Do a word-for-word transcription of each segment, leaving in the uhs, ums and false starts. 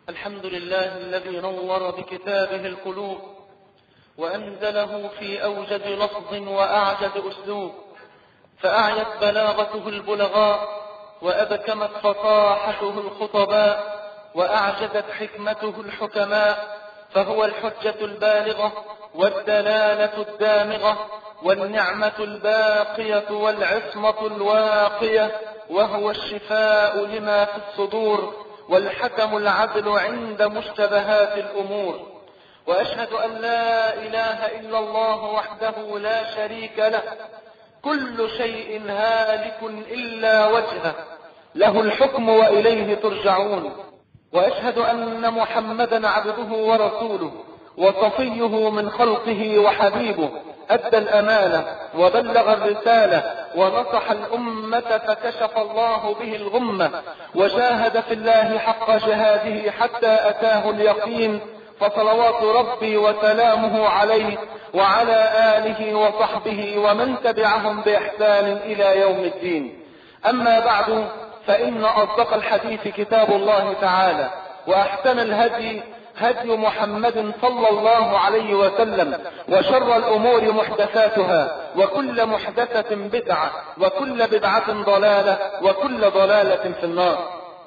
الحمد لله الذي نور بكتابه القلوب وأنزله في أوجد لفظ وأعجز أسلوب، فأعيت بلاغته البلغاء وأبكمت فصاحته الخطباء وأعجزت حكمته الحكماء، فهو الحجة البالغة والدلالة الدامغة والنعمة الباقية والعصمة الواقية، وهو الشفاء لما في الصدور والحكم العدل عند مشتبهات الأمور. وأشهد أن لا إله إلا الله وحده لا شريك له، كل شيء هالك إلا وجهه، له الحكم وإليه ترجعون. وأشهد أن محمدا عبده ورسوله وصفيه من خلقه وحبيبه، أدى الأمانة وبلغ الرسالة ونصح الأمة فكشف الله به الغمة، وجاهد في الله حق جهاده حتى أتاه اليقين، فصلوات ربي وسلامه عليه وعلى آله وصحبه ومن تبعهم بإحسان إلى يوم الدين. أما بعد، فإن أصدق الحديث كتاب الله تعالى، وأحسن الهدي هدي محمد صلى الله عليه وسلم، وشر الأمور محدثاتها، وكل محدثة بدعة، وكل بدعة ضلالة، وكل ضلالة في النار.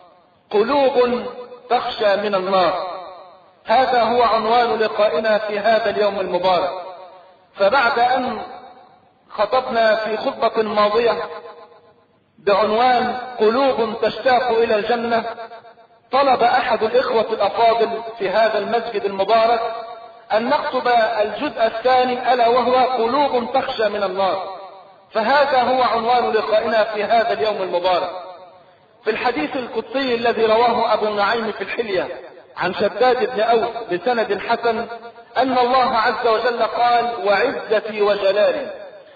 قلوب تخشى من النار، هذا هو عنوان لقائنا في هذا اليوم المبارك. فبعد أن خطبنا في خطبة ماضية بعنوان قلوب تشتاق إلى الجنة، طلب أحد الإخوة الأفاضل في هذا المسجد المبارك أن نخطب الجزء الثاني، ألا وهو قلوب تخشى من النار. فهذا هو عنوان لقائنا في هذا اليوم المبارك. في الحديث القدسي الذي رواه أبو نعيم في الحلية عن شداد بن أوس بسند حسن، أن الله عز وجل قال: وعزتي وجلالي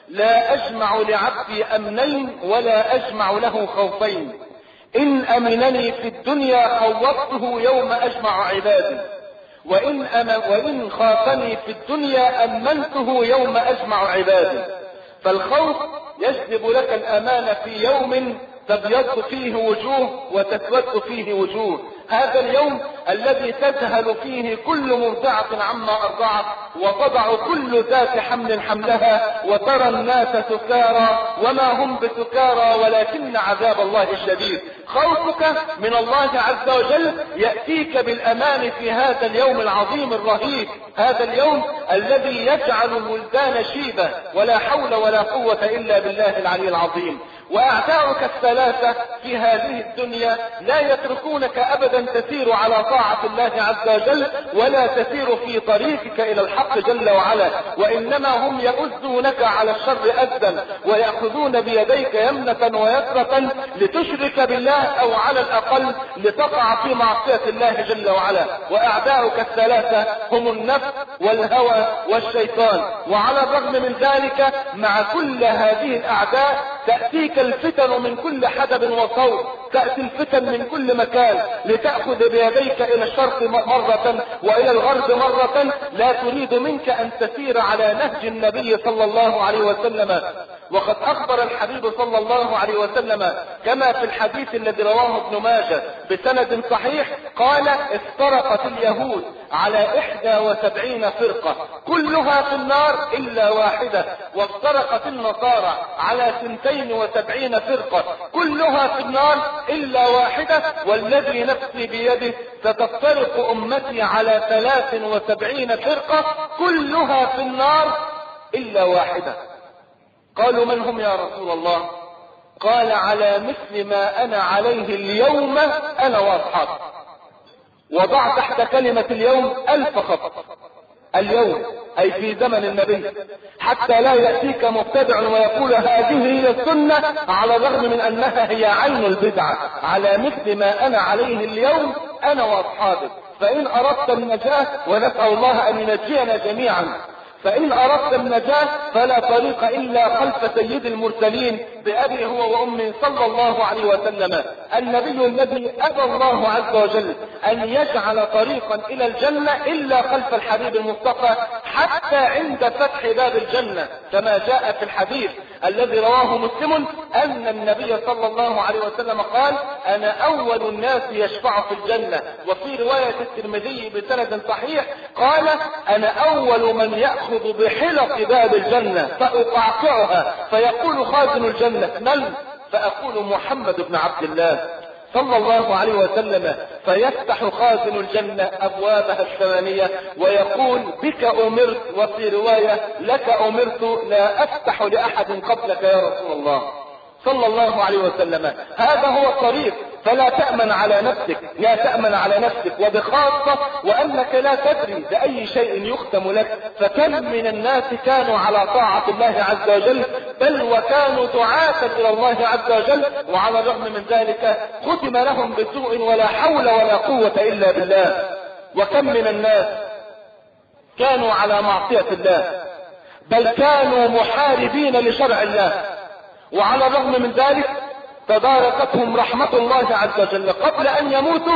لا أجمع لعبدي أمنين ولا أجمع له خوفين، إن أمنني في الدنيا خوفته يوم أجمع عبادي، وإن, أم وإن خافني في الدنيا أمنته يوم أجمع عبادي. فالخوف يجلب لك الأمان في يوم تبيض فيه وجوه وتسود فيه وجوه، هذا اليوم الذي تذهل فيه كل مرضعة عما أرضعت، وتضع كل ذات حمل حملها، وترى الناس سكارى وما هم بسكارى ولكن عذاب الله الشديد. خوفك من الله عز وجل يأتيك بالأمان في هذا اليوم العظيم الرهيب، هذا اليوم الذي يجعل الولدان شيبة، ولا حول ولا قوة إلا بالله العلي العظيم. وأعداؤك الثلاثة في هذه الدنيا لا يتركونك أبدا تسير على طاعة الله عز وجل، ولا تسير في طريقك إلى الحق جل وعلا، وإنما هم يؤذونك على الشر أذى، ويأخذون بيديك يمنة ويسرة لتشرك بالله، أو على الأقل لتقع في معصية الله جل وعلا. وأعداؤك الثلاثة هم النفس والهوى والشيطان. وعلى الرغم من ذلك، مع كل هذه الأعداء تأتيك الفتن من كل حدب وصوت، تأتي الفتن من كل مكان لتأخذ بيديك إلى الشرق مرة وإلى الغرب مرة، لا تريد منك أن تسير على نهج النبي صلى الله عليه وسلم. وقد أخبر الحبيب صلى الله عليه وسلم كما في الحديث الذي رواه ابن ماجه بسند صحيح، قال: افترقت اليهود على إحدى وسبعين فرقة كلها في النار إلا واحدة، وافترقت النصارى على سنتين وسبعين فرقة كلها في النار إلا واحدة، والذي نفسي بيده ستفترق أمتي على ثلاث وسبعين فرقة كلها في النار إلا واحدة. قالوا: من هم يا رسول الله؟ قال: على مثل ما أنا عليه اليوم أنا وأصحابي. وضع تحت كلمة اليوم ألف خط، اليوم أي في زمن النبي، حتى لا يأتيك مبتدع ويقول هذه هي السنة، على الرغم من أنها هي عين البدعة. على مثل ما أنا عليه اليوم أنا وأصحابي. فإن أردت النجاة، ونسأل الله أن ينجينا جميعا، فإن أردت النجاة فلا طريق إلا خلف سيد المرسلين بأبي هو وأمي صلى الله عليه وسلم، النبي الذي أبى الله عز وجل أن يجعل طريقا إلى الجنة إلا خلف الحبيب المصطفى حتى عند فتح باب الجنة، كما جاء في الحديث الذي رواه مسلم أن النبي صلى الله عليه وسلم قال: أنا أول الناس يشفع في الجنة. وفي رواية الترمذي بسند صحيح قال: أنا أول من يأخذ بحلق باب الجنة فأقعقعها، فيقول خازن الجنة: من؟ فأقول: محمد بن عبد الله صلى الله عليه وسلم، فيفتح خازن الجنة أبوابها الثمانية ويقول: بك أمرت، وفي رواية: لك أمرت، لا أفتح لأحد قبلك يا رسول الله صلى الله عليه وسلم. هذا هو الطريق، فلا تأمن على نفسك، لا تأمن على نفسك، وبخاصة وأنك لا تدري بأي شيء يختم لك. فكم من الناس كانوا على طاعة الله عز وجل، بل وكانوا دعاة إلى الله عز وجل، وعلى الرغم من ذلك ختم لهم بسوء ولا حول ولا قوة إلا بالله. وكم من الناس كانوا على معصية الله، بل كانوا محاربين لشرع الله، وعلى الرغم من ذلك تداركتهم رحمة الله عز وجل قبل أن يموتوا،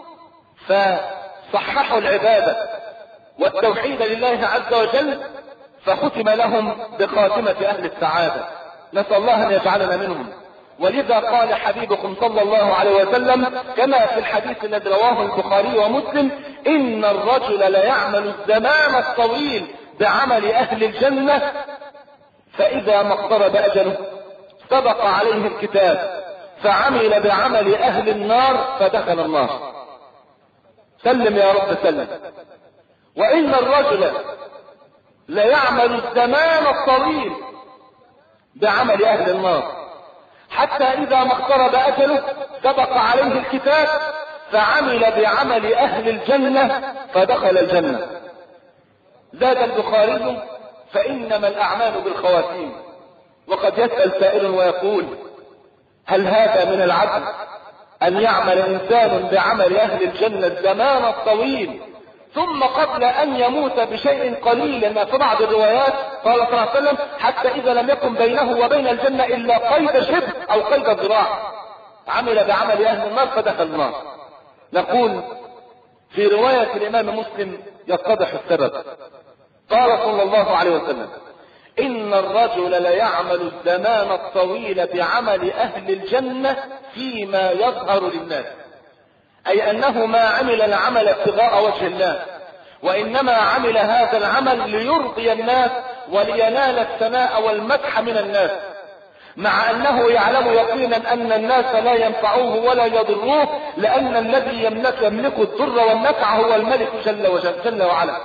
فصححوا العبادة والتوحيد لله عز وجل، فختم لهم بخاتمة أهل السعادة. نسأل الله أن يجعلنا منهم. ولذا قال حبيبكم صلى الله عليه وسلم كما في الحديث الذي رواه البخاري ومسلم: إن الرجل ليعمل الزمان الطويل بعمل أهل الجنة، فإذا ما اقترب أجله سبق عليه الكتاب فعمل بعمل أهل النار فدخل النار. سلم يا رب سلم. وإن الرجل ليعمل الزمان الطويل بعمل أهل النار، حتى إذا ما اقترب أجله سبق عليه الكتاب فعمل بعمل أهل الجنة فدخل الجنة. زاد البخاري: فإنما الأعمال بالخواتيم. وقد يسأل سائل ويقول: هل هذا من العدل أن يعمل إنسان بعمل أهل الجنة الزمان الطويل ثم قبل أن يموت بشيء قليل؟ لأن في بعض الروايات قال صلى الله عليه وسلم: حتى إذا لم يكن بينه وبين الجنة إلا قيد شبر أو قيد ذراع، عمل بعمل أهل النار فدخل النار. نقول في رواية الإمام مسلم يتضح السبب. قال صلى الله عليه وسلم: إن الرجل ليعمل الزمان الطويل بعمل أهل الجنة فيما يظهر للناس، أي أنه ما عمل العمل ابتغاء وجه الله، وإنما عمل هذا العمل ليرضي الناس ولينال الثناء والمدح من الناس، مع أنه يعلم يقينا أن الناس لا ينفعوه ولا يضروه، لأن الذي يملك يملك الضر والنفع هو الملك جل وجل جل وعلا.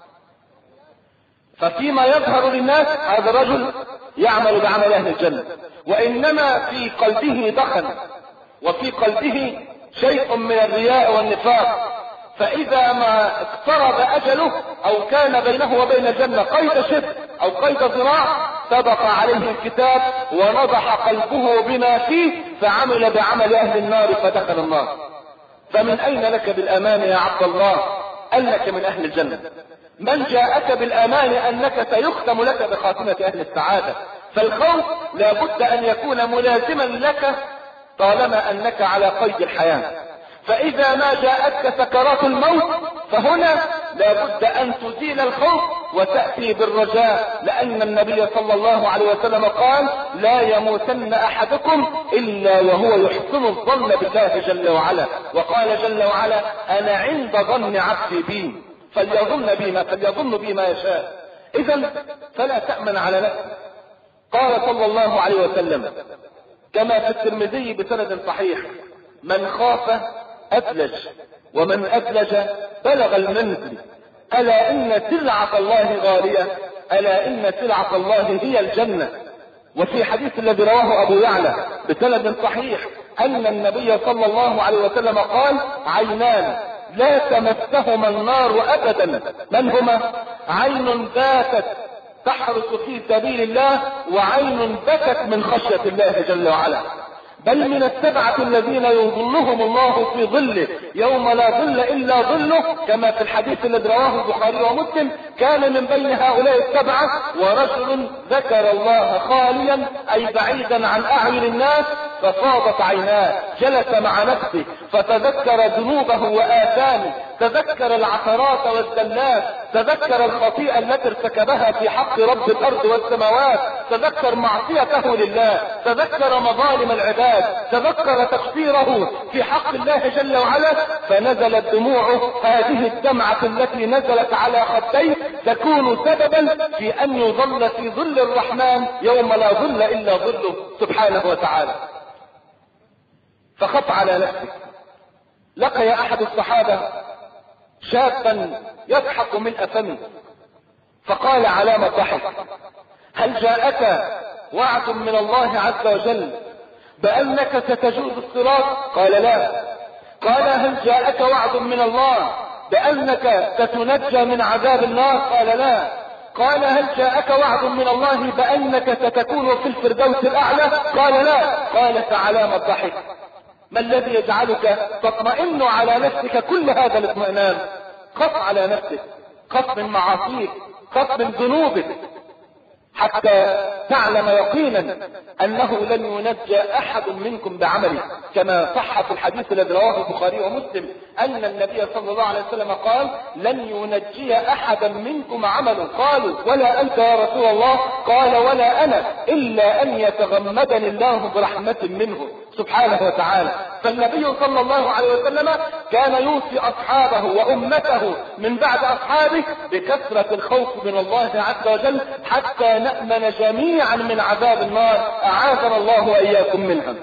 ففيما يظهر للناس هذا الرجل يعمل بعمل أهل الجنة، وإنما في قلبه دخن، وفي قلبه شيء من الرياء والنفاق. فإذا ما اقترب أجله أو كان بينه وبين الجنة قيد شبر أو قيد ذراع سبق عليه الكتاب ونضح قلبه بما فيه فعمل بعمل أهل النار فدخل النار. فمن أين لك بالأمان يا عبد الله أنك من أهل الجنة؟ من جاءك بالأمان أنك سيختم لك بخاتمة أهل السعادة؟ فالخوف لا بد أن يكون ملازما لك طالما أنك على قيد الحياة. فإذا ما جاءتك سكرات الموت فهنا لا بد أن تزيل الخوف وتأتي بالرجاء، لأن النبي صلى الله عليه وسلم قال: لا يموتن أحدكم إلا وهو يحسن الظن بالله جل وعلا. وقال جل وعلا: أنا عند ظن عبدي بي فليظن بي ما فليظن بي ما يشاء. إذا فلا تأمن على نفسك. قال صلى الله عليه وسلم كما في الترمذي بسند صحيح: من خاف أدلج، ومن أدلج بلغ المنزل، ألا إن سلعة الله غالية، ألا إن سلعة الله هي الجنة. وفي حديث الذي رواه أبو يعلى بسند صحيح أن النبي صلى الله عليه وسلم قال: عينان لا تمسهما النار أبدا. من هما؟ عين باتت تحرس في سبيل الله، وعين بكت من خشية الله جل وعلا. بل من السبعة الذين يظلهم الله في ظله يوم لا ظل إلا ظله، كما في الحديث الذي رواه البخاري ومسلم: كان من بين هؤلاء السبعة ورجل ذكر الله خاليا أي بعيدا عن أعين الناس ففاضت عيناه، جلس مع نفسه فتذكر ذنوبه وآثامه، تذكر العثرات والزلات، تذكر الخطيئة التي ارتكبها في حق رب الأرض والسماوات، تذكر معصيته لله، تذكر مظالم العباد، تذكر تقصيره في حق الله جل وعلا، فنزلت دموعه. هذه الدمعة التي نزلت على خديه تكون سببا في أن يظل في ظل الرحمن يوم لا ظل إلا ظله سبحانه وتعالى. فخف على نفسك. لقي أحد الصحابة شابا يضحك ملء فمه، فقال علامة ضحك: هل جاءك وعد من الله عز وجل بأنك ستجوز الصراط؟ قال لا. قال هل جاءك وعد من الله بأنك ستنجى من عذاب النار؟ قال لا. قال هل جاءك وعد من الله بأنك ستكون في الفردوس الأعلى؟ قال لا. قال فعلامة ضحك. ما الذي يجعلك تطمئن على نفسك كل هذا الاطمئنان؟ خف على نفسك، خف من معاصيك، خف من ذنوبك، حتى تعلم يقينا أنه لن ينجى أحد منكم بعمله، كما صح في الحديث الذي رواه البخاري ومسلم أن النبي صلى الله عليه وسلم قال: لن ينجي أحدا منكم عمله. قالوا: ولا أنت يا رسول الله؟ قال: ولا أنا، إلا أن يتغمدني الله برحمة منه سبحانه وتعالى. فالنبي صلى الله عليه وسلم كان يوصي أصحابه وأمته من بعد أصحابه بكثرة الخوف من الله عز وجل حتى نأمن جميعا من عذاب النار، أعاذنا الله وإياكم منها.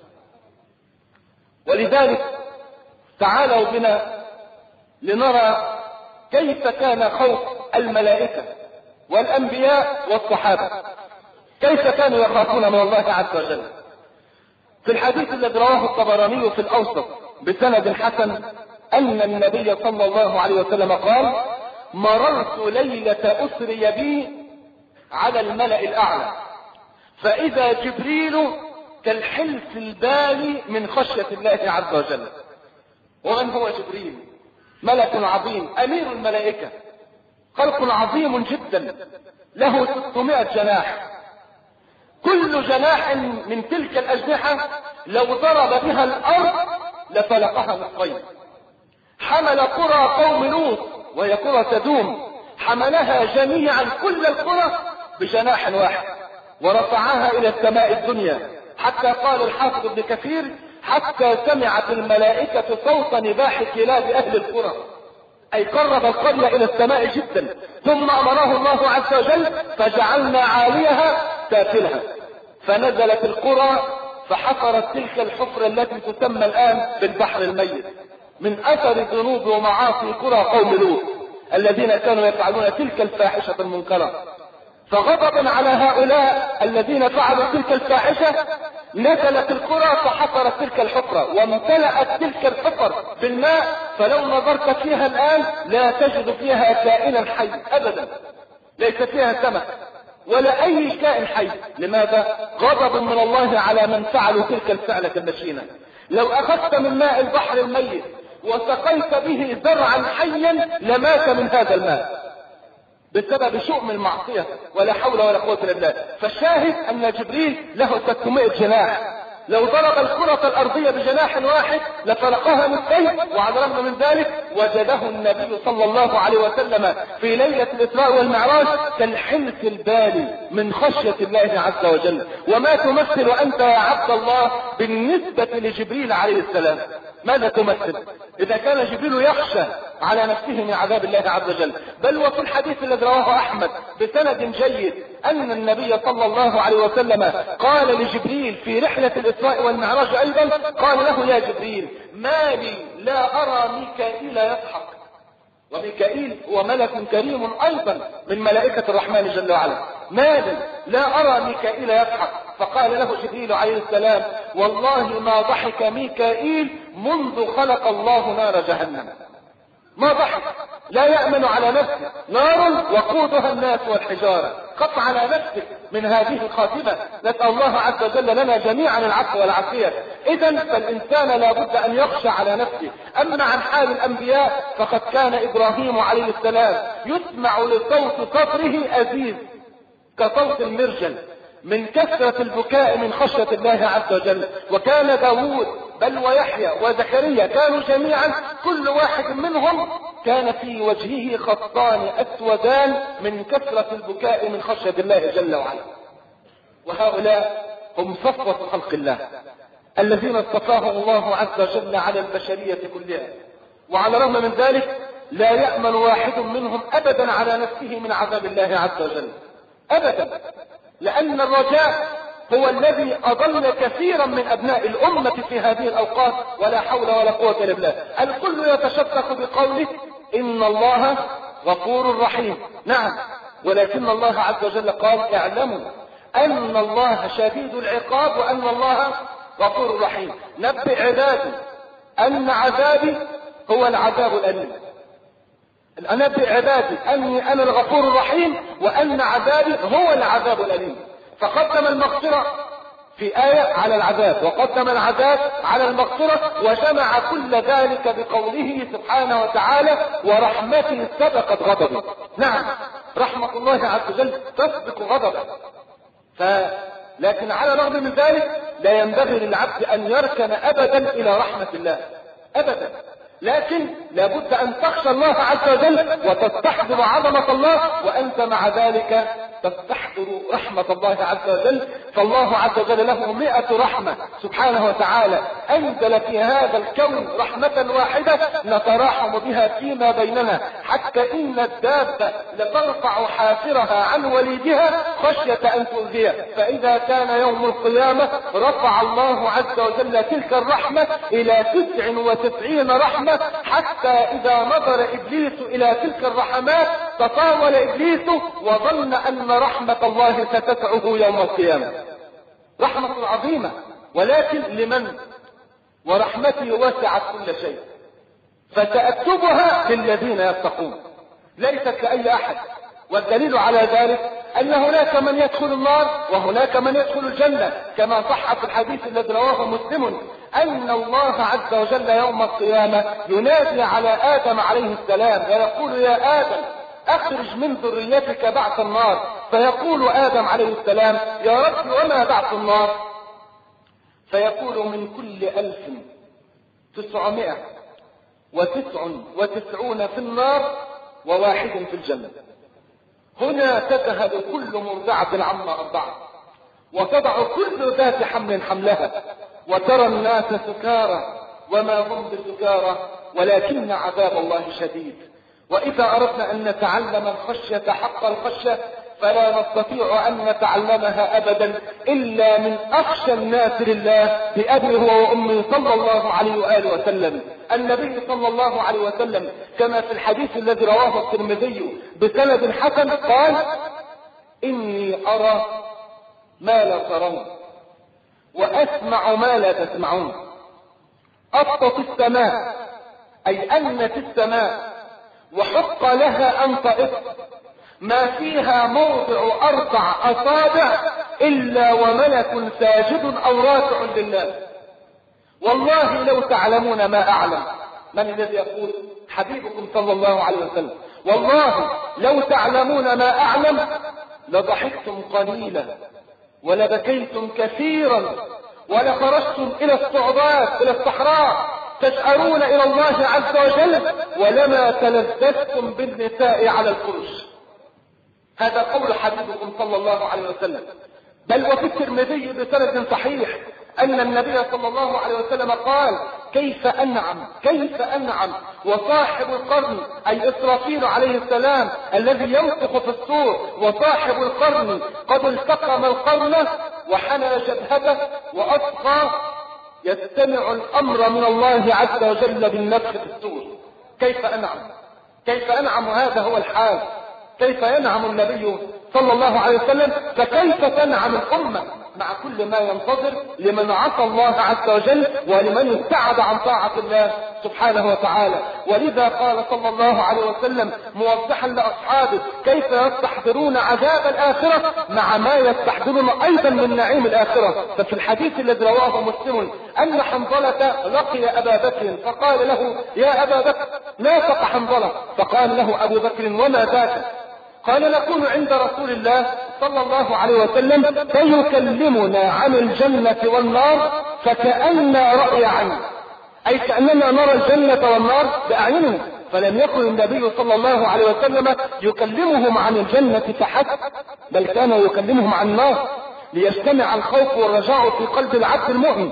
ولذلك تعالوا بنا لنرى كيف كان خوف الملائكة والأنبياء والصحابة، كيف كانوا يخافون من الله عز وجل. في الحديث الذي رواه الطبراني في الأوسط بسند حسن أن النبي صلى الله عليه وسلم قال: مررت ليلة أسري بي على الملأ الأعلى، فإذا جبريل كالحلف البالي من خشية الله عز وجل. ومن هو جبريل؟ ملك عظيم، أمير الملائكة، خلق عظيم جدا، له ستمائة جناح، كل جناح من تلك الأجنحة لو ضرب بها الأرض لفلقها نصفين. حمل قرى قوم لوط وهي قرى سدوم، حملها جميعا كل القرى بجناح واحد ورفعها إلى السماء الدنيا، حتى قال الحافظ ابن كثير: حتى سمعت الملائكة صوت نباح كلاب أهل القرى، أي قرب القرية إلى السماء جدا. ثم أمره الله عز وجل: فجعلنا عاليها سافلها، فنزلت القرى فحفرت تلك الحفرة التي تسمى الآن بالبحر الميت من أثر ذنوب ومعاصي قرى قوم لوط الذين كانوا يفعلون تلك الفاحشة المنكرة. فغضبا على هؤلاء الذين فعلوا تلك الفاحشة نزلت القرى فحفرت تلك الحفرة وامتلأت تلك الحفر بالماء، فلو نظرت فيها الآن لا تجد فيها كائنا حي أبدا، ليس فيها سمك ولا أي كائن حي. لماذا؟ غضب من الله على من فعلوا تلك الفعلة المشينة. لو أخذت من ماء البحر الميت وسقيت به زرعا حيا لمات من هذا الماء بسبب شؤم المعصية، ولا حول ولا قوة الا بالله. فالشاهد أن جبريل له ستمائة جناح، لو ضرب الكرة الأرضية بجناح واحد لفلقها نصفين، وعلى الرغم من ذلك وجده النبي صلى الله عليه وسلم في ليلة الإسراء والمعراج كالحلف البالي من خشية الله عز وجل. وما تمثل أنت يا عبد الله بالنسبة لجبريل عليه السلام؟ ماذا تمثل؟ إذا كان جبريل يخشى على نفسه من عذاب الله عز وجل. بل وفي الحديث الذي رواه أحمد بسند جيد أن النبي صلى الله عليه وسلم قال لجبريل في رحلة الإسراء والمعراج أيضا، قال له: يا جبريل، ما لي لا أرى ميكائيل يضحك. وميكائيل هو ملك كريم أيضا من ملائكة الرحمن جل وعلا. ما لي لا أرى ميكائيل يضحك. فقال له جبريل عليه السلام: والله ما ضحك ميكائيل منذ خلق الله نار جهنم. ما ضحك، لا يأمن على نفسه، نار وقودها الناس والحجارة. قط على نفسك من هذه الخاتمة. نسأل الله عز وجل لنا جميعا العفو والعافية. إذن فالإنسان لا بد أن يخشى على نفسه. أما عن حال الأنبياء فقد كان إبراهيم عليه السلام يسمع لصوت صدره أزيز كصوت المرجل من كثرة البكاء من خشية الله عز وجل. وكان داود بل ويحيى وزكريا كانوا جميعا كل واحد منهم كان في وجهه خطان أسودان من كثرة البكاء من خشية الله جل وعلا. وهؤلاء هم صفوة خلق الله الذين اصطفاهم الله عز وجل على البشرية كلها، وعلى الرغم من ذلك لا يأمن واحد منهم أبدا على نفسه من عذاب الله عز وجل أبدا، لأن الرجاء هو الذي أضل كثيرا من أبناء الأمة في هذه الأوقات، ولا حول ولا قوة إلا بالله. الكل يتشكك بقوله إن الله غفور رحيم، نعم، ولكن الله عز وجل قال اعلموا أن الله شديد العقاب وأن الله غفور رحيم. نبئ عبادي أن عذابي هو العذاب الأليم. نبئ عبادي أني أنا الغفور الرحيم وأن عذابي هو العذاب الأليم. فقدم المغفرة في آية على العذاب، وقدم العذاب على المغفرة، وجمع كل ذلك بقوله سبحانه وتعالى ورحمتي سبقت غضبي. نعم، رحمة الله عز وجل تسبق غضبه. ف... لكن على الرغم من ذلك لا ينبغي للعبد أن يركن أبدا إلى رحمة الله أبدا، لكن لابد أن تخشى الله عز وجل وتستحضر عظمة الله، وأنت مع ذلك تستحضر رحمة الله عز وجل. فالله عز وجل له مئة رحمة سبحانه وتعالى، أنزل في هذا الكون رحمة واحدة نتراحم بها فيما بيننا، حتى إن الدابة لترفع حافرها عن وليدها خشية أن تؤذيه، فإذا كان يوم القيامة رفع الله عز وجل تلك الرحمة إلى تسع وتسعين رحمة، حتى إذا نظر إبليس إلى تلك الرحمات تطاول إبليس وظن أن رحمة الله ستسعه يوم القيامة. رحمة عظيمة، ولكن لمن؟ ورحمتي وسعت كل شيء فسأكتبها للذين يتقون، ليست لأي أحد. والدليل على ذلك أن هناك من يدخل النار وهناك من يدخل الجنة، كما صح في الحديث الذي رواه مسلم أن الله عز وجل يوم القيامة ينادي على آدم عليه السلام ويقول يا آدم أخرج من ذريتك بعث النار، فيقول آدم عليه السلام يا رب وما بعث النار؟ فيقول من كل ألف تسعمائة وتسع وتسعون في النار وواحد في الجنة. هنا تذهل كل مرضعة عما أرضعت وتضع كل ذات حمل حملها، وترى الناس سكارى وما هم بسكارى ولكن عذاب الله شديد. وإذا أردنا أن نتعلم الخشية حق الخشية فلا نستطيع أن نتعلمها أبدا إلا من أخشى الناس لله بأبي هو وأمي صلى الله عليه وآله وسلم. النبي صلى الله عليه وسلم كما في الحديث الذي رواه الترمذي بسند حسن قال إني أرى ما لا ترون وأسمع ما لا تسمعون. أطت السماء أي أنت السماء وحق لها أن تئط، ما فيها موضع أربع أصابع إلا وملك ساجد أو راكع لله. والله لو تعلمون ما أعلم. من الذي يقول؟ حبيبكم صلى الله عليه وسلم. والله لو تعلمون ما أعلم لضحكتم قليلا ولبكيتم كثيرا ولخرجتم إلى الصعوبات إلى الصحراء تشعرون إلى الله عز وجل ولما تلذذتم بالنساء على الفرش. هذا قول حبيبكم صلى الله عليه وسلم. بل وفي الترمذي بسند صحيح أن النبي صلى الله عليه وسلم قال كيف أنعم كيف أنعم وصاحب القرن أي إسرافيل عليه السلام الذي ينفخ في الصور وصاحب القرن قد التقم القرن وحنى جبهته وأصغى يستمع الأمر من الله عز وجل بالنفخ في الصور. كيف أنعم كيف أنعم هذا هو الحال. كيف ينعم النبي صلى الله عليه وسلم، فكيف تنعم الأمة مع كل ما ينتظر لمن عصى الله عز وجل ولمن ابتعد عن طاعة الله سبحانه وتعالى. ولذا قال صلى الله عليه وسلم موضحا لأصحابه كيف يستحضرون عذاب الآخرة مع ما يستحضرون أيضا من نعيم الآخرة. ففي الحديث الذي رواه مسلم أن حنظلة لقي أبا بكر فقال له يا أبا بكر نافق حنظلة، فقال له أبو بكر وما ذاك؟ قال نكون عند رسول الله صلى الله عليه وسلم فيكلمنا عن الجنة والنار فكأن رأي عين، أي كأننا نرى الجنة والنار بأعيننا، فلم يكن النبي صلى الله عليه وسلم يكلمهم عن الجنة فحسب، بل كان يكلمهم عن النار ليجتمع الخوف والرجاء في قلب العبد المؤمن،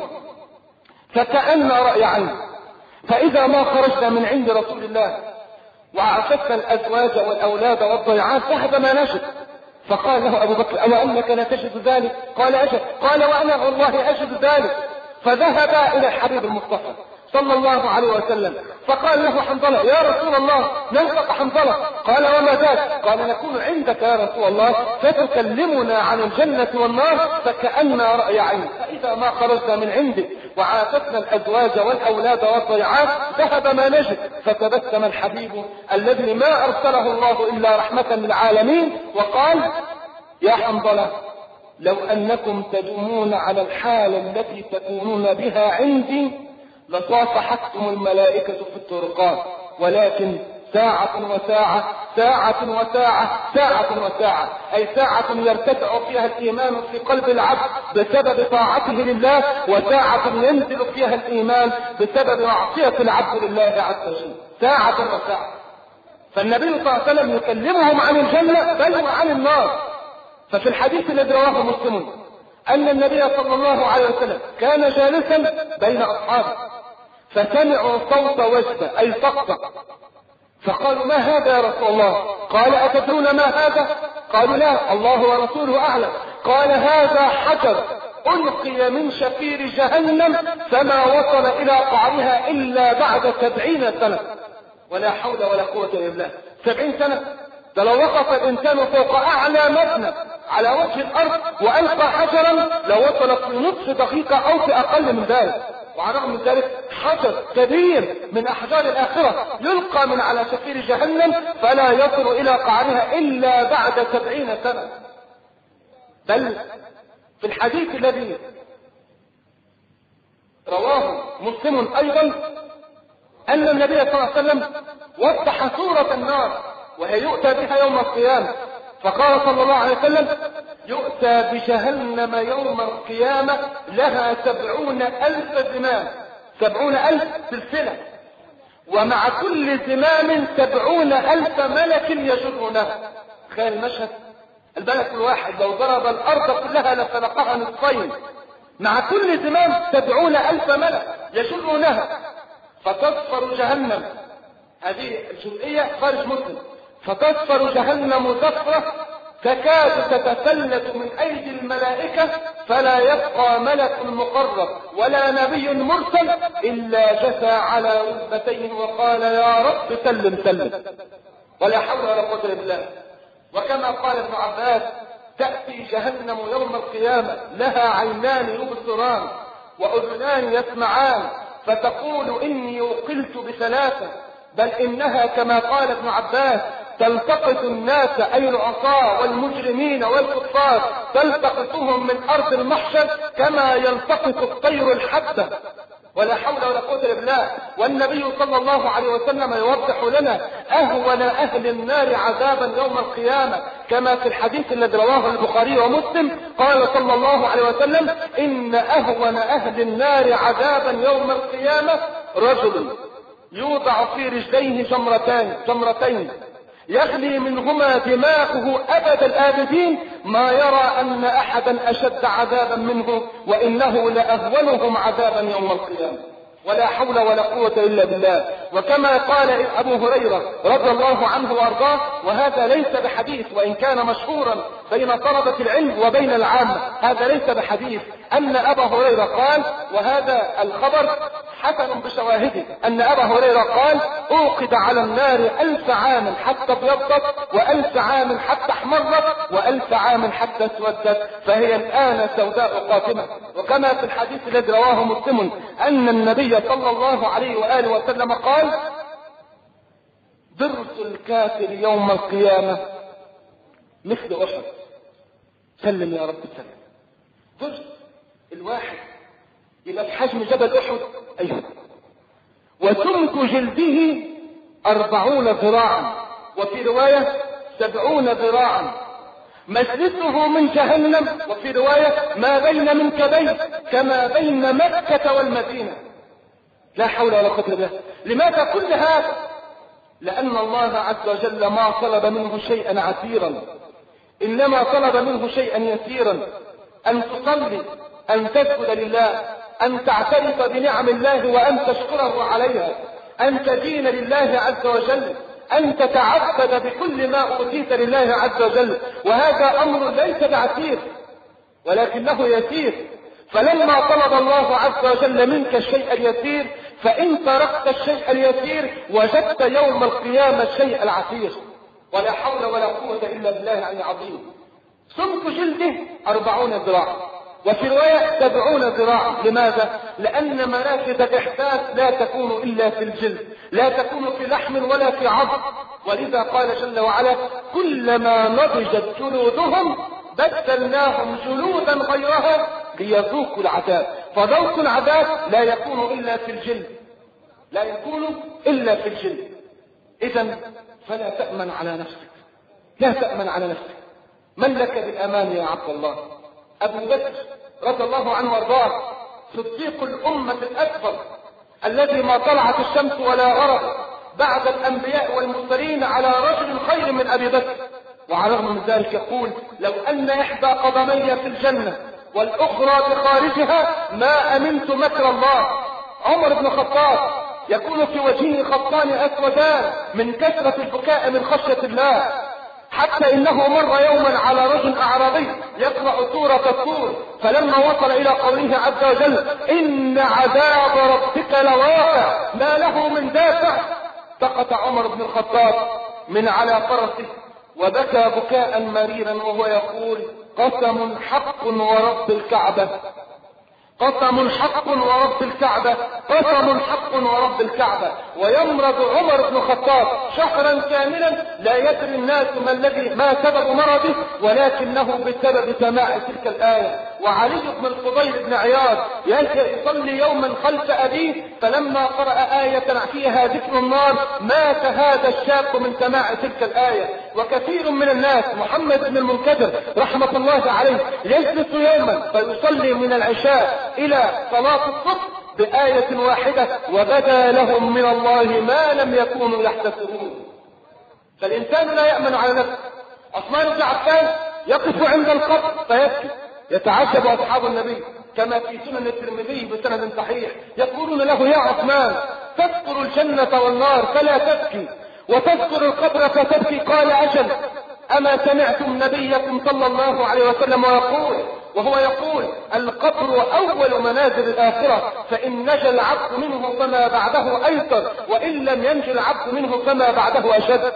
فكأن رأي عين. فإذا ما خرجنا من عند رسول الله وعافسنا الأزواج والأولاد والضيعات ذهب ما نجد. فقال له أبو بكر: أما أنك لا تجد ذلك؟ قال: أجد. قال: وأنا والله أجد ذلك. فذهب إلى الحبيب المصطفى صلى الله عليه وسلم، فقال له حنظلة: يا رسول الله، ننطق حنظلة. قال: وما ذاك؟ قال: نكون عندك يا رسول الله فتكلمنا عن الجنة والنار فكأن رأي عين. فإذا ما خرجنا من عندك وعافتنا الأزواج والأولاد والضيعات ذهب ما نجد. فتبسم الحبيب الذي ما أرسله الله إلا رحمة للعالمين وقال: يا حنظلة، لو أنكم تدومون على الحال التي تكونون بها عندي لصافحتكم الملائكة في الطرقات، ولكن ساعة وساعة ساعة وساعة ساعة وساعة، أي ساعة يرتفع فيها الإيمان في قلب العبد بسبب طاعته لله، وساعة ينزل فيها الإيمان بسبب معصية العبد لله عز وجل، ساعة وساعة. فالنبي صلى الله عليه وسلم يكلمهم عن الجنة بل وعن النار. ففي الحديث الذي رواه مسلم أن النبي صلى الله عليه وسلم كان جالسا بين أصحابه فسمعوا صوت وجبة أي صفقة، فقالوا: ما هذا يا رسول الله؟ قال: أتدرون ما هذا؟ قالوا: لا، الله ورسوله أعلم. قال: هذا حجر ألقي من شفير جهنم فما وصل إلى قعرها إلا بعد سبعين سنة. ولا حول ولا قوة إلا بالله. سبعين سنة؟ ده لو وقف الإنسان فوق أعلى مبنى على وجه الأرض وألقى حجرا لو وصل في نصف دقيقة أو في أقل من ذلك. وعلى الرغم من ذلك حجر كبير من أحجار الآخرة يلقى من على شفير جهنم فلا يصل إلى قعرها إلا بعد سبعين سنة. بل في الحديث الذي رواه مسلم أيضا أن النبي صلى الله عليه وسلم وضح صورة النار وهي يؤتى بها يوم القيامة، فقال صلى الله عليه وسلم: يؤتى بجهنم يوم القيامة لها سبعون ألف زمام، سبعون ألف سلسلة، ومع كل زمام سبعون ألف ملك يجرونها. تخيل المشهد، الملك الواحد لو ضرب الأرض كلها لفلقها نصفين، مع كل زمام سبعون ألف ملك يجرونها، فتصفر جهنم. هذه الجزئية خارج مسلم. فتصفر جهنم زفرة تكاد تتفلت من أيدي الملائكة فلا يبقى ملك مقرب ولا نبي مرسل إلا جثى على ركبتيه وقال: يا رب سلم سلم. ولا حول ولا قوة إلا بالله. وكما قال ابن عباس: تأتي جهنم يوم القيامة لها عينان يبصران وأذنان يسمعان، فتقول: إني وقلت بثلاثة، بل إنها كما قال ابن عباس تلتقط الناس أي العصاة والمجرمين والكفار، تلتقطهم من أرض المحشر كما يلتقط الطير الحبة. ولا حول ولا قوة إلا بالله. والنبي صلى الله عليه وسلم يوضح لنا أهون أهل النار عذابا يوم القيامة كما في الحديث الذي رواه البخاري ومسلم، قال صلى الله عليه وسلم: إن أهون أهل النار عذابا يوم القيامة رجل يوضع في رجليه جمرتان جمرتين يغلي منهما دماغه أبد الآبدين، ما يرى أن أحدا أشد عذابا منه، وإنه لأهونهم عذابا يوم القيامة. ولا حول ولا قوة إلا بالله. وكما قال أبو هريرة رضي الله عنه وأرضاه، وهذا ليس بحديث وإن كان مشهورا بين طلبة العلم وبين العامة، هذا ليس بحديث، أن أبا هريرة قال، وهذا الخبر حسن بشواهده، أن أبا هريرة قال: أوقد على النار ألف عام حتى ابيضت، وألف عام حتى احمرت، وألف عام حتى اسودت، فهي الآن سوداء قاتمة. وكما في الحديث الذي رواه مسلم أن النبي صلى الله عليه وآله وسلم قال: ضرس الكافر يوم القيامة مثل أحد. سلم يا رب سلم. ضرس الواحد يبقى بحجم جبل أحد، أيوه. وسمك جلده أربعون ذراعا، وفي رواية سبعون ذراعا. مجلسه من جهنم، وفي رواية ما بين منكبيه كما بين مكة والمدينة. لا حول ولا قوة إلا بالله. لماذا كل هذا؟ لأن الله عز وجل ما طلب منه شيئا عسيرا، إنما طلب منه شيئا يسيرا، أن تصلي، أن تسجد لله، أن تعترف بنعم الله وأن تشكره عليها، أن تدين لله عز وجل، أن تتعبد بكل ما أوتيت لله عز وجل. وهذا أمر ليس بعسير ولكنه يسير. فلما طلب الله عز وجل منك الشيء اليسير، فإن تركت الشيء اليسير وجدت يوم القيامة الشيء العسير. ولا حول ولا قوة إلا بالله العظيم. سمك جلده أربعون ذراعا، وفي رواية سبعون ذراعا. لماذا؟ لأن مراكز الإحساس لا تكون إلا في الجلد، لا تكون في لحم ولا في عظم. ولذا قال جل وعلا: كلما نضجت جلودهم بدلناهم جلودا غيرها ليذوقوا العذاب. فذوق العذاب لا يكون إلا في الجلد، لا يكون إلا في الجلد. إذن فلا تأمن على نفسك، لا تأمن على نفسك. من لك بالأمان يا عبد الله؟ أبو بكر رضي الله عنه وارضاه، صديق الأمة الأكبر، الذي ما طلعت الشمس ولا غرب بعد الأنبياء والمرسلين على رجل خير من أبي بكر. وعلى الرغم من ذلك يقول: لو أن إحدى قدمي في الجنة والأخرى بخارجها ما أمنت مكر الله. عمر بن الخطاب يكون في وجهه خطان أسودان من كثرة البكاء من خشية الله، حتى إنه مر يوما على رجل أعرابي يقرأ سورة الطور، فلما وصل إلى قوله عز وجل: إن عذاب ربك لواقع ما له من دافع، سقط عمر بن الخطاب من على فرسه وبكى بكاء مريرا وهو يقول: قسم حق ورب الكعبة، قسم حق ورب الكعبة، قسم حق ورب الكعبة. ويمرض عمر بن الخطاب شهرا كاملا لا يدري الناس ما الذي ما سبب مرضه، ولكنه بسبب سماع تلك الآية. وعلي بن الفضيل بن عياض يصلي يوما خلف أبيه، فلما قرأ آية فيها ذكر النار مات هذا الشاب من سماع تلك الآية. وكثير من الناس، محمد بن المنكدر رحمة الله عليه، يجلس يوما فيصلي من العشاء إلى صلاة الصبح بآية واحدة وبدا لهم من الله ما لم يكونوا يحتسبون. فالإنسان لا يأمن على نفسه. عثمان بن عفان يقف عند القبر فيبكي، يتعجب أصحاب النبي كما في سنن الترمذي بسند صحيح، يقولون له: يا عثمان، تذكر الجنة والنار فلا تبكي، وتذكر القبر فتبكي؟ قال: أجل، أما سمعتم نبيكم صلى الله عليه وسلم ويقول وهو يقول: القبر أول منازل الآخرة، فإن نجى العبد منه فما بعده أيسر، وإن لم ينج العبد منه فما بعده أشد.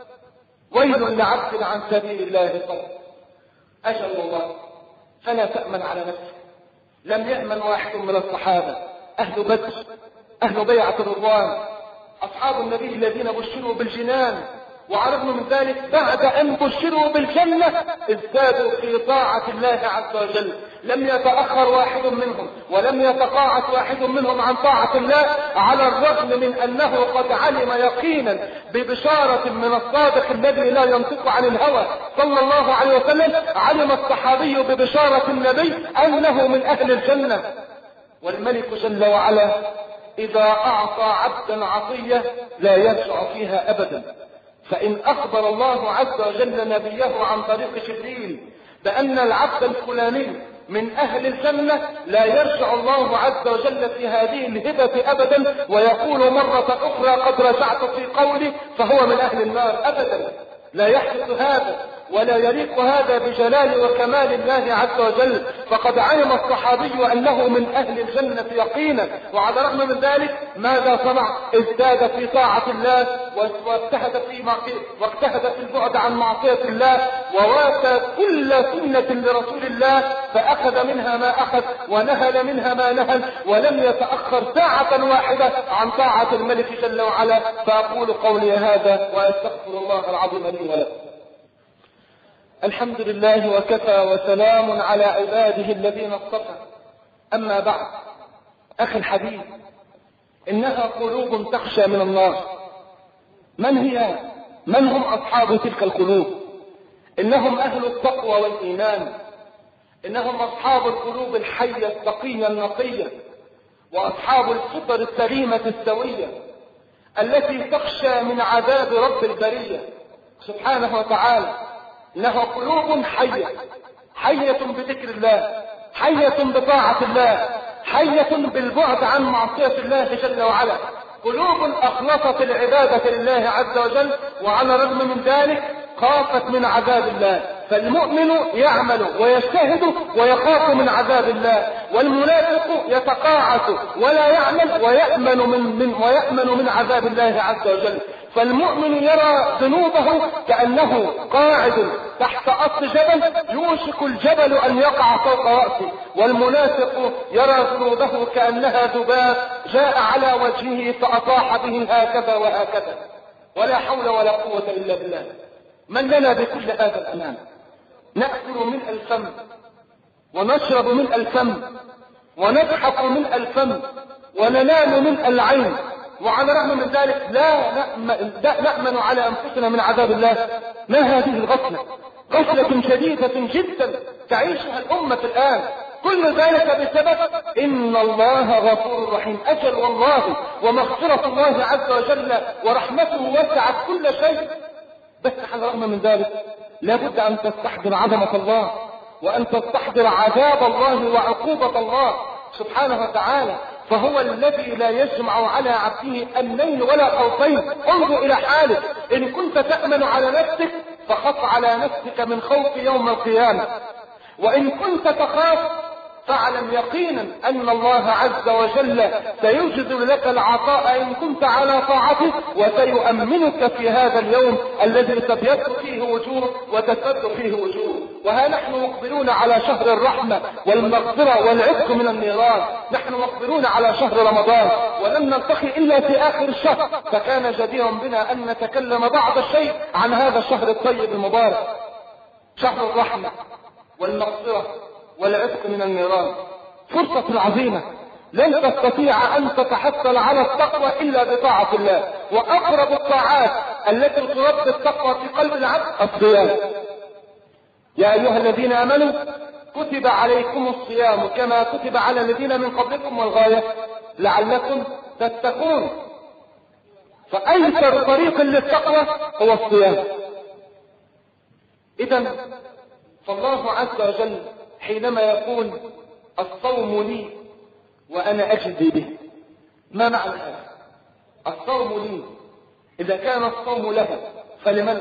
ويل لعبد عن سبيل الله صبر. أجل الله، فلا تأمن على نفسك. لم يأمن واحد من الصحابة، أهل بدر، أهل بيعة الرضوان، أصحاب النبي الذين بشروا بالجنان، وعلى الرغم من ذلك بعد أن بشروا بالجنة ازدادوا في طاعة الله عز وجل. لم يتأخر واحد منهم ولم يتقاعس واحد منهم عن طاعة الله، على الرغم من أنه قد علم يقينا ببشارة من الصادق الذي لا ينطق عن الهوى صلى الله عليه وسلم. علم الصحابي ببشارة النبي أنه من أهل الجنة. والملك جل وعلا إذا أعطى عبدا عطية لا يرجع فيها أبدا. فإن أخبر الله عز وجل نبيه عن طريق جبريل بأن العبد الفلاني من أهل الجنة، لا يرجع الله عز وجل في هذه الهبة أبدا ويقول مرة أخرى: قد رجعت في قولي فهو من أهل النار. أبدا لا يحدث هذا، ولا يليق هذا بجلال وكمال الله عز وجل. فقد علم الصحابي أنه من أهل الجنة يقينا، وعلى الرغم من ذلك ماذا صنع؟ ازداد في طاعة الله واجتهد في واجتهد في البعد عن معصية الله، وواتى كل سنة لرسول الله، فأخذ منها ما أخذ ونهل منها ما نهل، ولم يتأخر ساعة واحدة عن طاعة الملك جل وعلا. فأقول قولي هذا وأستغفر الله العظيم لي ولكم. الحمد لله وكفى، وسلام على عباده الذين اصطفى. أما بعد، أخي الحبيب، إنها قلوب تخشى من النار. من هي؟ من هم أصحاب تلك القلوب؟ إنهم أهل التقوى والإيمان، إنهم أصحاب القلوب الحية التقية النقية، وأصحاب الفطر السليمة السوية، التي تخشى من عذاب رب البرية سبحانه وتعالى. له قلوب حية، حية بذكر الله، حية بطاعة الله، حية بالبعد عن معصية الله جل وعلا. قلوب أخلصت العبادة لله عز وجل، وعلى الرغم من ذلك خافت من عذاب الله. فالمؤمن يعمل ويجتهد ويخاف من عذاب الله، والمنافق يتقاعس ولا يعمل ويأمن من, من ويأمن من عذاب الله عز وجل. فالمؤمن يرى ذنوبه كأنه قاعد تحت أصل جبل يوشك الجبل أن يقع فوق رأسه، والمنافق يرى ذنوبه كأنها ذباب جاء على وجهه فأطاح به هكذا وهكذا، ولا حول ولا قوة إلا بالله. من لنا بكل هذا الأمان؟ نأكل من الفم ونشرب من الفم ونضحك من الفم وننام من العين، وعلى الرغم من ذلك لا نأمن على أنفسنا من عذاب الله. ما هذه الغفلة؟ غفلة شديدة جدا تعيشها الأمة الآن. كل ذلك بسبب إن الله غفور رحيم. أجل والله، ومغفرة الله عز وجل ورحمته وسعت كل شيء، بس على الرغم من ذلك لابد أن تستحضر عظمة الله، وأن تستحضر عذاب الله وعقوبة الله سبحانه وتعالى. فهو الذي لا يجمع على عبده أمنين ولا خوفين. انظر إلى حالك، إن كنت تأمن على نفسك فخف على نفسك من خوف يوم القيامة، وإن كنت تخاف فاعلم يقينا أن الله عز وجل سيجزل لك العطاء إن كنت على طاعته، وسيؤمنك في هذا اليوم الذي تبيض فيه وجوه وتسود فيه وجوه. وها نحن مقبلون على شهر الرحمة والمغفرة والعتق من النيران. نحن مقبلون على شهر رمضان ولم نلتقي إلا في آخر الشهر، فكان جديرا بنا أن نتكلم بعض الشيء عن هذا الشهر الطيب المبارك، شهر الرحمة والمغفرة والعتق من النيران. فرصة عظيمة لن تستطيع أن تتحصل على التقوى إلا بطاعة الله، وأقرب الطاعات التي تربي التقوى في قلب العبد الصيام. يا أيها الذين آمنوا كتب عليكم الصيام كما كتب على الذين من قبلكم، والغاية لعلكم تتقون. فأيسر طريق للتقوى هو الصيام. إذن فالله عز وجل حينما يقول الصوم لي وأنا أجزي به، ما معنى هذا؟ الصوم لي، إذا كان الصوم له فلمن؟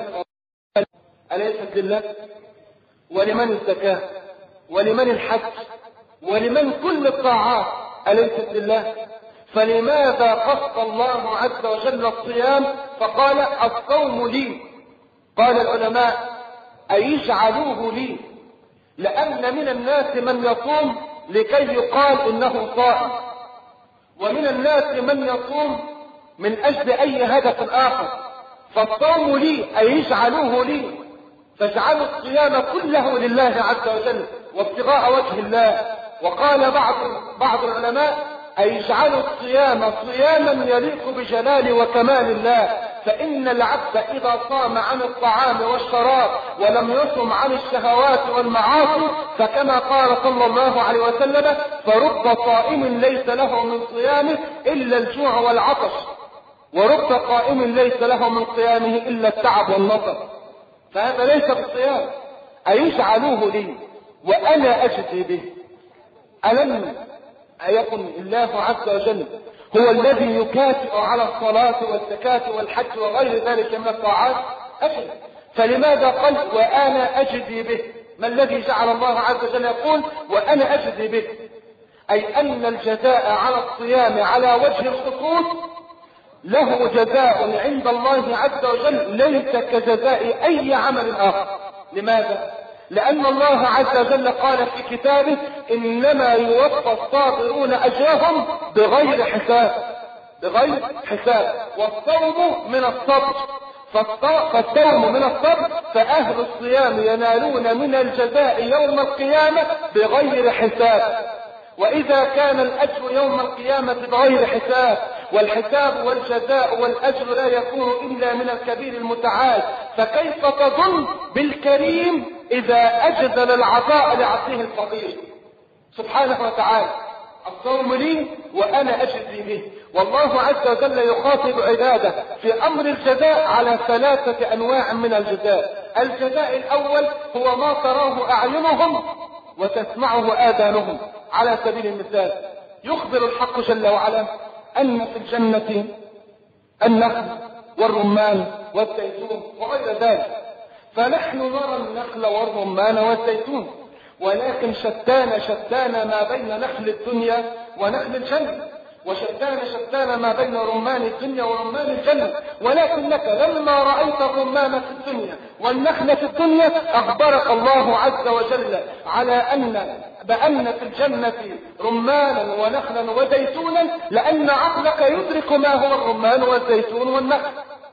أليست لله؟ ولمن الزكاة؟ ولمن الحج؟ ولمن كل الطاعات؟ أليست لله؟ فلماذا خص الله عز وجل الصيام فقال الصوم لي؟ قال العلماء أيجعلوه لي، لأن من الناس من يصوم لكي يقال إنه صائم، ومن الناس من يصوم من أجل أي هدف آخر. فالصوم لي أي يجعلوه لي، فاجعلوا الصيام كله لله عز وجل وابتغاء وجه الله. وقال بعض بعض العلماء أي يجعلوا الصيام صياما يليق بجلال وكمال الله، فإن العبد إذا صام عن الطعام والشراب ولم يصم عن الشهوات والمعاصي فكما قال صلى الله عليه وسلم فرب صائم ليس له من صيامه إلا الجوع والعطش، ورب قائم ليس له من قيامه إلا التعب والنصب. فهذا ليس بالصيام. أيجعلوه لي وأنا أجزي به. ألم يكن الله عز وجل هو الذي يكافئ على الصلاة والزكاة والحج وغير ذلك من الطاعات؟ أجل. فلماذا قال وأنا أجزي به؟ ما الذي جعل الله عز وجل يقول وأنا أجزي به؟ أي أن الجزاء على الصيام على وجه الخصوص له جزاء عند الله عز وجل ليس كجزاء أي عمل آخر. لماذا؟ لأن الله عز وجل قال في كتابه إنما يوفى الصابرون أجرهم بغير حساب، بغير حساب. والصوم من الصبر، فالصوم من الصبر، فأهل الصيام ينالون من الجزاء يوم القيامة بغير حساب. وإذا كان الأجر يوم القيامة بغير حساب، والحساب والجزاء والأجر لا يكون إلا من الكبير المتعال، فكيف تظن بالكريم إذا أجزل العطاء لعطيه الفقير سبحانه وتعالى؟ الصوم لي وأنا أجزي به. والله عز وجل يخاطب عباده في أمر الجزاء على ثلاثة أنواع من الجزاء. الجزاء الأول هو ما تراه أعينهم وتسمعه آذانهم. على سبيل المثال يخبر الحق جل وعلا أن في الجنة النخل والرمان والزيتون وغير ذلك، فنحن نرى النخل والرمان والزيتون، ولكن شتان شتان ما بين نخل الدنيا ونخل الجنة، وشتان شتان ما بين رمان الدنيا ورمان الجنة. ولكنك لما رأيت الرمان في الدنيا والنخل في الدنيا أخبرك الله عز وجل على أن بأن في الجنة رمانا ونخلا وزيتونا، لأن عقلك يدرك ما هو الرمان والزيتون والنخل.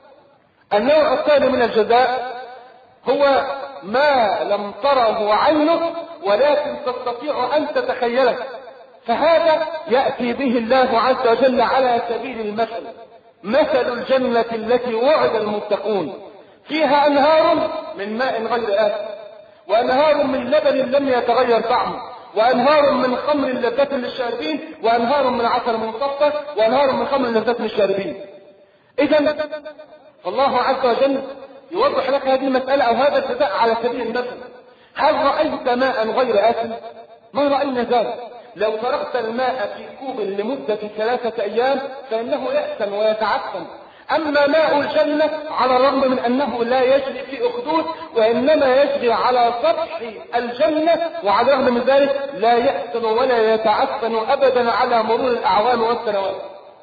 النوع الثاني من الجزاء هو ما لم تره عينك ولكن تستطيع أن تتخيله، فهذا يأتي به الله عز وجل على سبيل المثل. مثل الجنة التي وعد المتقون فيها أنهار من ماء غير آسن، وأنهار من لبن لم يتغير طعمه، وأنهار من خمر لذة للشاربين، وأنهار من عسل مصفى، وأنهار من خمر لذة للشاربين. إذا فالله عز وجل يوضح لك هذه المسألة أو هذا الجزاء على سبيل المثل. هل رأيت ماء غير آسن؟ ما رأينا ذلك. لو تركت الماء في كوب لمدة ثلاثة أيام فإنه يأسن ويتعفن. أما ماء الجنة على الرغم من أنه لا يجري في أخدود وإنما يجري على سطح الجنة، وعلى الرغم من ذلك لا يأسن ولا يتعفن أبدا على مرور الأعوام والسنوات.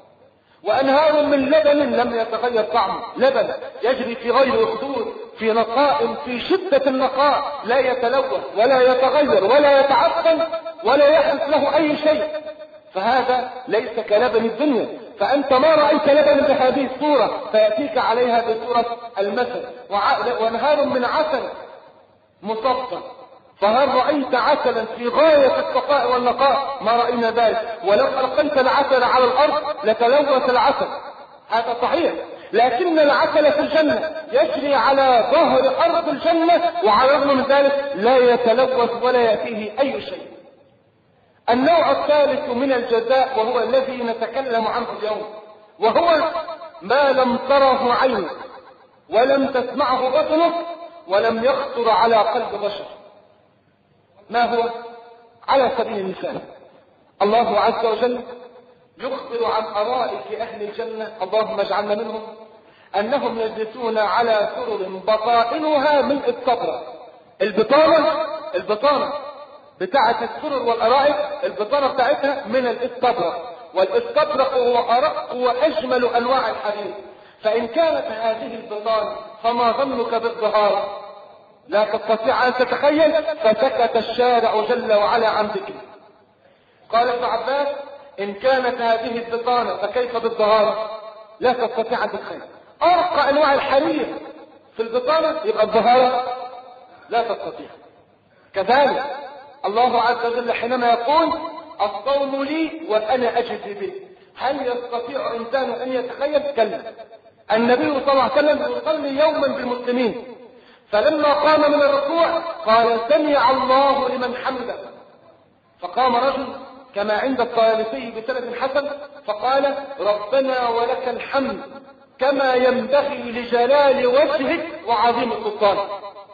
وأنهار من لبن لم يتغير طعمه، لبن يجري في غير أخدود في نقاء في شدة النقاء، لا يتلوث ولا يتغير ولا يتعفن ولا يحدث له أي شيء، فهذا ليس كلبن الدنيا. فأنت ما رأيت لبن بهذه الصورة فيأتيك عليها بصورة المثل. وأنهار من عسل مصفى، فهل رأيت عسلا في غاية الصفاء والنقاء؟ ما رأينا ذلك. ولو ألقيت العسل على الأرض لتلوث العسل، هذا صحيح، لكن العسل في الجنة يجري على ظهر أرض الجنة وعلى الرغم من ذلك لا يتلوث ولا يأتيه أي شيء. النوع الثالث من الجزاء وهو الذي نتكلم عنه اليوم، وهو ما لم تره عينك ولم تسمعه بطنك ولم يخطر على قلب بشر. ما هو؟ على سبيل المثال الله عز وجل يخبر عن أرائك أهل الجنة، اللهم اجعلنا منهم، أنهم يجلسون على سرر بطائنها من استبرق. البطانة البطانة بتاعة السرر والأرائك البطانة بتاعتها من الاستبرق، والاستبرق هو أرق وأجمل أنواع الحرير. فإن كانت هذه البطانة فما ظنك بالظهار؟ لا تستطيع أن تتخيل. فسكت الشارع جل وعلا عن ذكره. قال ابن عباس إن كانت هذه البطانة فكيف بالظهار؟ لا تستطيع أن تتخيل. أرقى أنواع الحرير في البطانة يبقى الظهارة لا تستطيع. كذلك الله عز وجل حينما يقول الصوم لي وأنا أجزي به، هل يستطيع إنسان أن يتخيل؟ كلا. النبي صلى الله عليه وسلم يصلي يوما بالمسلمين، فلما قام من الركوع قال سمع الله لمن حمده، فقام رجل كما عند الطيالسي بسند حسن فقال ربنا ولك الحمد كما ينبغي لجلال وجهك وعظيم سلطانك.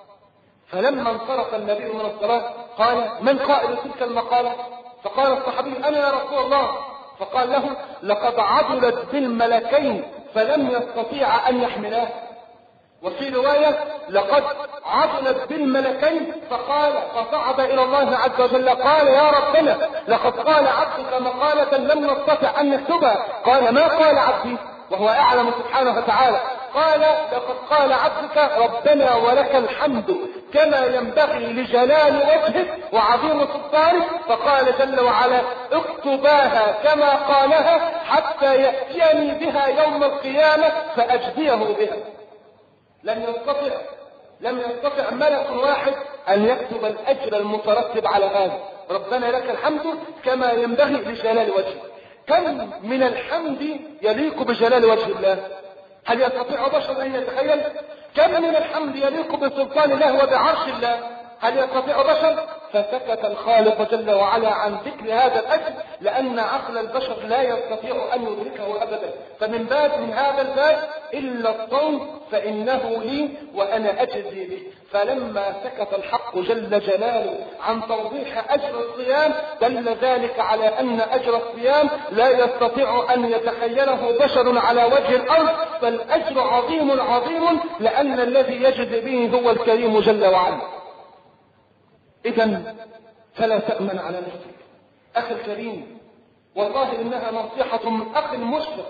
فلما انصرف النبي من الصلاة قال من قائل تلك المقالة؟ فقال الصحابي أنا يا رسول الله. فقال له لقد عضلت بالملكين فلم يستطيع أن يحملاه. وفي رواية لقد عضلت بالملكين فقال فصعد إلى الله عز وجل قال يا ربنا لقد قال عبدك مقالة لم نستطع أن نكتبها. قال ما قال عبدي وهو أعلم سبحانه وتعالى؟ قال لقد قال عبدك ربنا ولك الحمد كما ينبغي لجلال وجهك وعظيم سلطانك. فقال جل وعلا اكتباها كما قالها حتى يأتيني بها يوم القيامة فأجزيه بها. لم يستطع لم يستطع ملك واحد أن يكتب الأجر المترتب على هذا. ربنا لك الحمد كما ينبغي لجلال وجهك. كم من الحمد يليق بجلال وجه الله؟ هل يستطيع بشر أن يتخيل؟ كم من الحمد يليق بسلطان الله وبعرش الله؟ هل يستطيع بشر؟ فسكت الخالق جل وعلا عن ذكر هذا الأجر، لأن عقل البشر لا يستطيع أن يدركه أبدا. فمن باب من هذا الباب إلا الصوم فإنه لي وأنا أجزي به. فلما سكت الحق جل جلاله عن توضيح أجر الصيام دل ذلك على أن أجر الصيام لا يستطيع أن يتخيله بشر على وجه الأرض، فالأجر عظيم عظيم، لأن الذي يجزي به هو الكريم جل وعلا. إذن فلا تأمن على نفسك أخي الكريم، والله إنها نصيحة من أخ مشفق.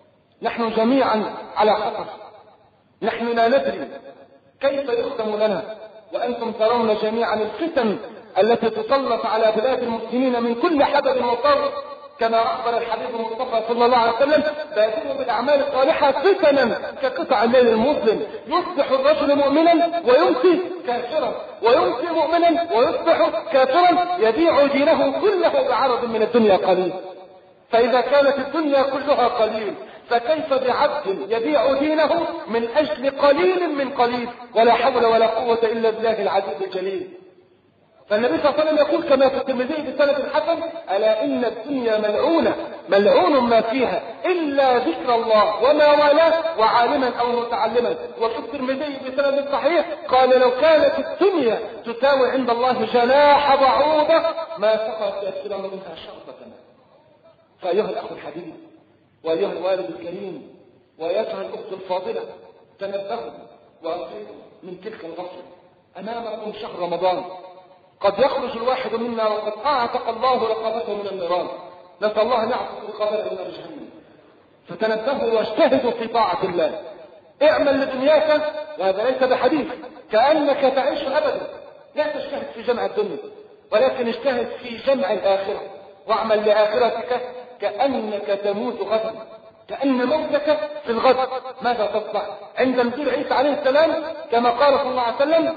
نحن جميعا على خطر، نحن لا ندري كيف يختم لنا، وأنتم ترون جميعا الفتن التي تسلط على بلاد المسلمين من كل حدث وطرق، كما أخبر الحبيب المصطفى صلى الله عليه وسلم: بادروا بالأعمال الصالحة فتنا كقطع الليل المظلم، يصبح الرجل مؤمنا ويمسي كافرا، ويمسي مؤمنا ويصبح كافرا، يبيع دينه كله بعرض من الدنيا قليل. فإذا كانت الدنيا كلها قليل، فكيف بعبد يبيع دينه من أجل قليل من قليل؟ ولا حول ولا قوة إلا بالله العزيز الجليل. فالنبي صلى الله عليه وسلم يقول كما في الترمذي بسند حسن: ألا إن الدنيا ملعونة ملعون ما فيها إلا ذكر الله وما والاه وعالما أو متعلما. وفي الترمذي بسند صحيح قال: لو كانت الدنيا تساوي عند الله جناح بعوضة ما سقط يسير منها شربة ماء. فأيها الأخ الحبيب، وأيها الوالد الكريم، وأيتها الأخت الفاضلة، تنبهوا وأصيبوا من تلك الغفلة. أمامكم شهر رمضان، قد يخرج الواحد منا وقد أعتق الله رقبته من النيران، نسأل الله أن يعتق رقبته من جهنم. فتنبهوا واجتهدوا في طاعة الله. اعمل لدنياك، وهذا ليس بحديث، كأنك تعيش أبدا. لا تجتهد في جمع الدنيا، ولكن اجتهد في جمع الآخرة، واعمل لآخرتك كأنك تموت غدا، كأن موتك في الغد. ماذا تصنع عند نزول عيسى عليه السلام؟ كما قال صلى الله عليه وسلم: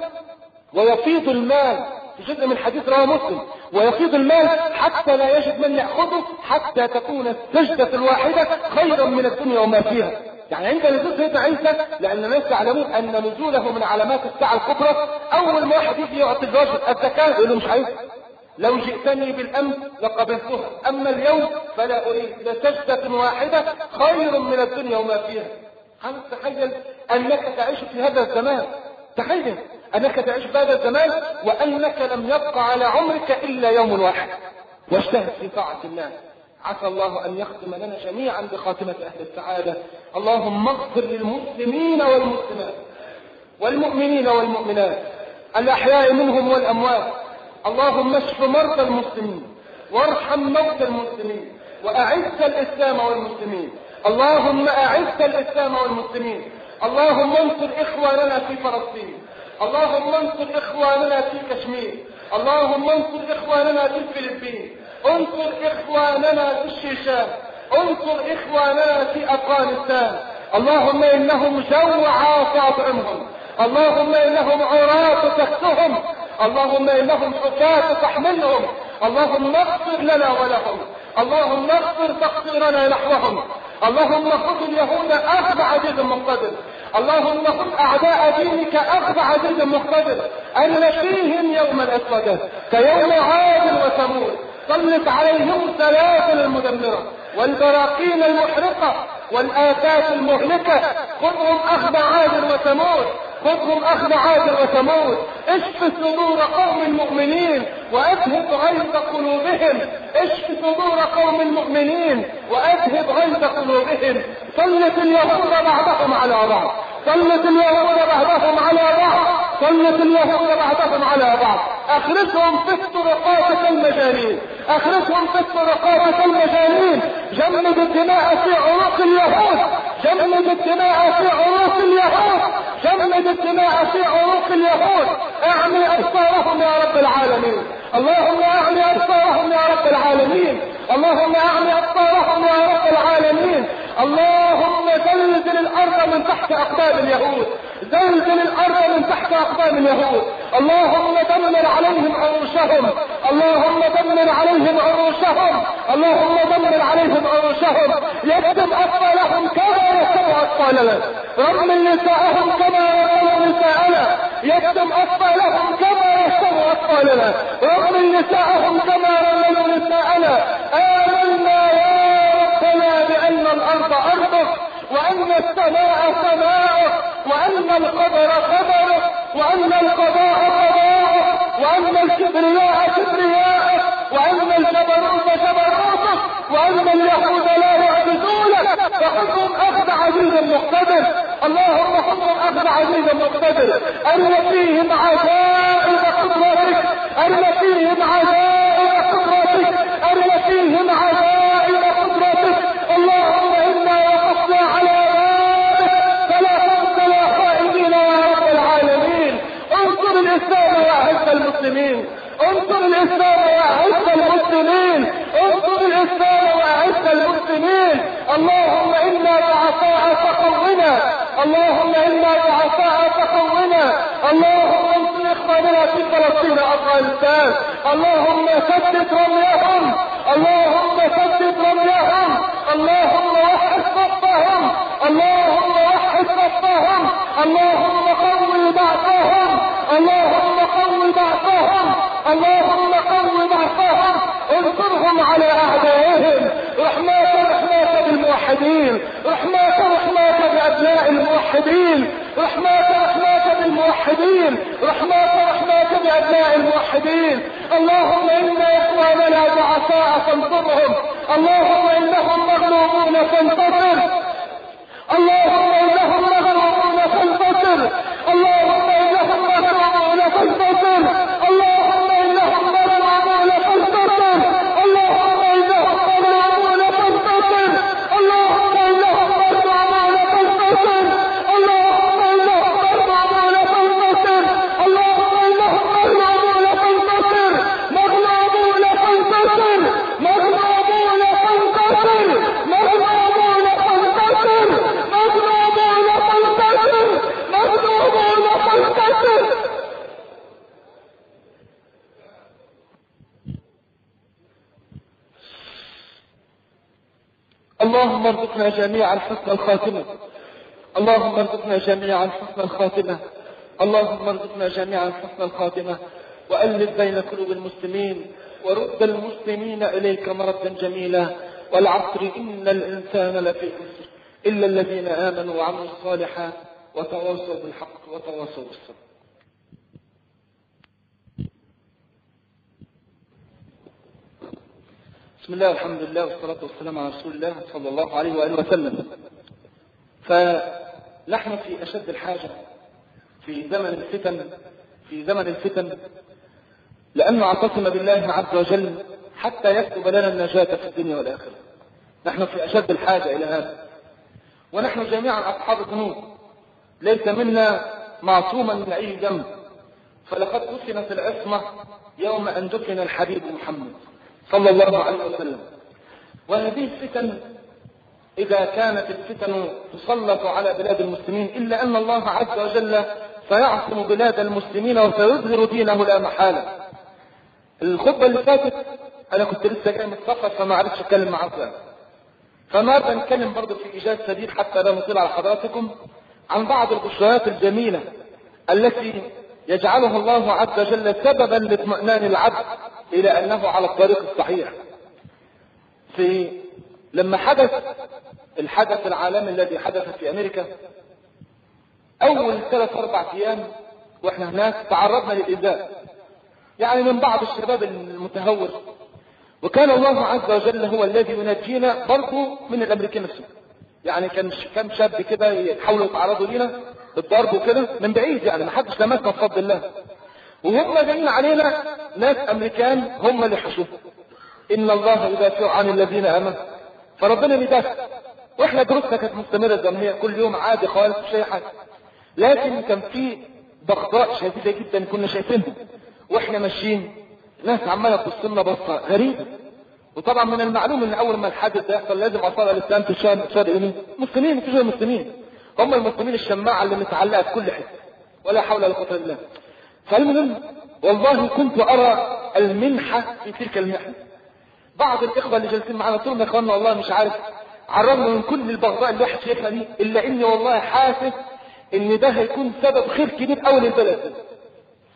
ويفيض المال، في جزء من حديث رواه مسلم: ويفيض المال حتى لا يجد من يأخذه، حتى تكون السجدة الواحدة خيرا من الدنيا وما فيها. يعني عند نزول سيدنا عيسى، لأن الناس يعلمون أن نزوله من علامات الساعة الكبرى، أول ما واحد يجي يعطي الرجل الزكاة يقول له: مش عايز، لو جئتني بالأمس لقبلتها، أما اليوم فلا أريد، لسجدة واحدة خير من الدنيا وما فيها. هل تخيل أنك تعيش في هذا الزمان؟ تخيل أنك تعيش في هذا الزمان وأنك لم يبقى على عمرك إلا يوم واحد. واجتهد في طاعة الله، عسى الله أن يختم لنا جميعا بخاتمة أهل السعادة. اللهم اغفر للمسلمين والمسلمات والمؤمنين والمؤمنات الأحياء منهم والأموات. اللهم اشف مرضى المسلمين، وارحم موتى المسلمين، وأعز الإسلام والمسلمين. اللهم أعز الإسلام والمسلمين. اللهم انصر إخواننا في فلسطين، اللهم انصر إخواننا في كشمير، اللهم انصر إخواننا في الفلبين، انصر إخواننا في الشيشان، انصر إخواننا في أفغانستان. اللهم إنهم جوعى فاطعمهم، اللهم إنهم عراة تكسهم، اللهم إنهم حكاة تحملهم. اللهم اغفر لنا ولهم، اللهم اغفر تقصيرنا نحوهم. اللهم خذ اليهود أخذ عزيز مقتدر، اللهم خذ أعداء دينك أخذ عزيز مقتدر، أن فيهم يوم الأسود كيوم عاد وثمود. سلط عليهم السلاسل المدمرة والبراكين المحرقة والآفات المهلكة. خذهم أخذ عاد وثمود، خذهم أخذ عاد وثمود. اشف صدور قوم مؤمنين وأذهب غيظ قلوبهم، اشف صدور قوم مؤمنين وأذهب غيظ قلوبهم. سلط اليهود بعضهم على بعض، سلط اليهود بعضهم على بعض، سلط اليهود بعضهم على بعض. اخرسهم في الطرقات كالمجانين، اخرسهم في الطرقات كالمجانين. جمد الدماء في عروق اليهود، جمد الدماء في عروق اليهود، جمد الدماء في عروق اليهود. اعمي ابصارهم يا رب العالمين، اللهم اعمي ابصارهم يا رب العالمين، اللهم اعمي ابصارهم يا رب العالمين. اللهم زلزل الارض من تحت اقدام اليهود، زلزل الارض من تحت اقدام اليهود. اللهم دمر عليهم عروشهم، اللهم دمر عليهم عروشهم، اللهم دمر عليهم عروشهم. يكتب اطفالهم كما يكتب اطفالنا، رمل نساءهم كما يرمل نساءنا، يكتب اطفالهم كما يحطموا أطفالنا ويرمي نساءهم كما رموا نساءنا. آمنا يا ربنا بأن الأرض أرضك وأن السماء سماءك وأن القدر قدرك وأن القضاء قضاءك وأن الكبرياء كبرياءك وأن الجبروت جبروتك وأن اليهود لا يعبدونك فخذهم أخذ عزيز مقتدر. اللهم خذهم أخذ عزيز مقتدر. أرنا فيهم عجائب قدرتك أرنا فيهم عجائب قدرتك أرنا فيهم عجائب قدرتك. اللهم إنا وقفنا على بابك فلا تنسى خائبين يا رب العالمين. انصر الإسلام وأعز المسلمين انصر الإسلام وأعز المسلمين انصر الإسلام وأعز المسلمين. اللهم إنا ضعفاء فقونا اللهم إنا ضعفاء فقونا. اللهم انصر إخواننا في فلسطين وأفغانستان. اللهم ثبت رميهم اللهم ثبت رميهم. اللهم وحد صفهم اللهم وحد صفهم. اللهم قوي بعثهم اللهم قوي بعثهم اللهم قوي بعثهم. انصرهم على أعدائهم. رحماك رحماك بالموحدين رحماك رحماك بأبناء الموحدين رحماك رحماك بالموحدين رحماك رحماك بأبناء الموحدين. اللهم إنا إخواننا ضعفاء فانصرهم. اللهم إنهم مغلوبون فانتصر. اللهم إنهم مغلوبون فانتصر. اللهم إنهم مغلوبون فانتصر. اللهم إنهم مغلوبون فانتصر. اللهم إنهم مغلوبون فانتصر. اللهم إنهم مغلوبون فانتصر. اللهم إنهم مغلوبون فانتصر. اللهم إنهم مغلوبون فانتصر. مغلوبون فانتصر. مغلوبون فانتصر. مغلوبون فانتصر. مغلوبون فانتصر. مغلوبون فانتصر. اللهم ارزقنا جميعا حسن الخاتمة. اللهم ارزقنا جميعا حسن الخاتمة. اللهم ارزقنا جميعا حسن الخاتمة وألف بين قلوب المسلمين ورد المسلمين إليك مردا جميلا. والعصر إن الإنسان لفي خسر إلا الذين آمنوا وعملوا الصالحات وتواصوا بالحق وتواصوا بالصبر. بسم الله والحمد لله والصلاة والسلام على رسول الله صلى الله عليه وآله وسلم. فنحن في أشد الحاجة في زمن الفتن في زمن الفتن لأن نعتصم بالله عز وجل حتى يكتب لنا النجاة في الدنيا والآخرة. نحن في أشد الحاجة إلى هذا. ونحن جميعا أصحاب ذنوب ليس منا معصوما من أي ذنب. فلقد دفنت العصمة يوم أن دفن الحبيب محمد صلى الله عليه وسلم. وهذه الفتن إذا كانت الفتن تسلط على بلاد المسلمين إلا أن الله عز وجل سيعصم بلاد المسلمين وسيظهر دينه لا محالة. الخطبة اللي فاتت أنا كنت لسه جاي من السفر فما عرفتش أتكلم معاكم، فما بنتكلم برضه في إيجاز سديد حتى لا نطيل على حضراتكم عن بعض البشريات الجميلة التي يجعله الله عز وجل سببا لاطمئنان العبد إلى أنه على الطريق الصحيح. في لما حدث الحدث العالمي الذي حدث في أمريكا، أول ثلاث أربع أيام وإحنا هناك تعرضنا للإيذاء يعني من بعض الشباب المتهور، وكان الله عز وجل هو الذي ينجينا برضه من الأمريكان نفسهم. يعني كان كم شاب كده يحاولوا يتعرضوا لنا بالضرب وكده من بعيد، يعني ما حدش لمسنا بفضل الله، وهم جايين علينا ناس أمريكان هم اللي حشوه. إن الله يدافع عن الذين آمنوا، فربنا بيدافع. واحنا دروسنا كانت مستمرة زي ما هي كل يوم عادي خالص مش أي حاجة، لكن كان في بغضاء شديدة جدا كنا شايفينها واحنا ماشيين. ناس عمالة تبص لنا بصة غريبة. وطبعا من المعلوم ان اول ما الحادث ده يحصل لازم اثار الاسلام تشار تشار الى مسلمين، مفيش غير مسلمين، هم المسلمين الشماعة اللي متعلقة في كل حته ولا حول ولا قوة الا بالله. فالمهم والله كنت ارى المنحة في تلك المحنة. بعض الاخوة اللي جالسين معانا قلت لهم يا اخوانا والله مش عارف عرضنا من كل البغضاء اللي واحد شايفها دي، الا اني والله حاسس ان ده هيكون سبب خير كبير قوي للبلد.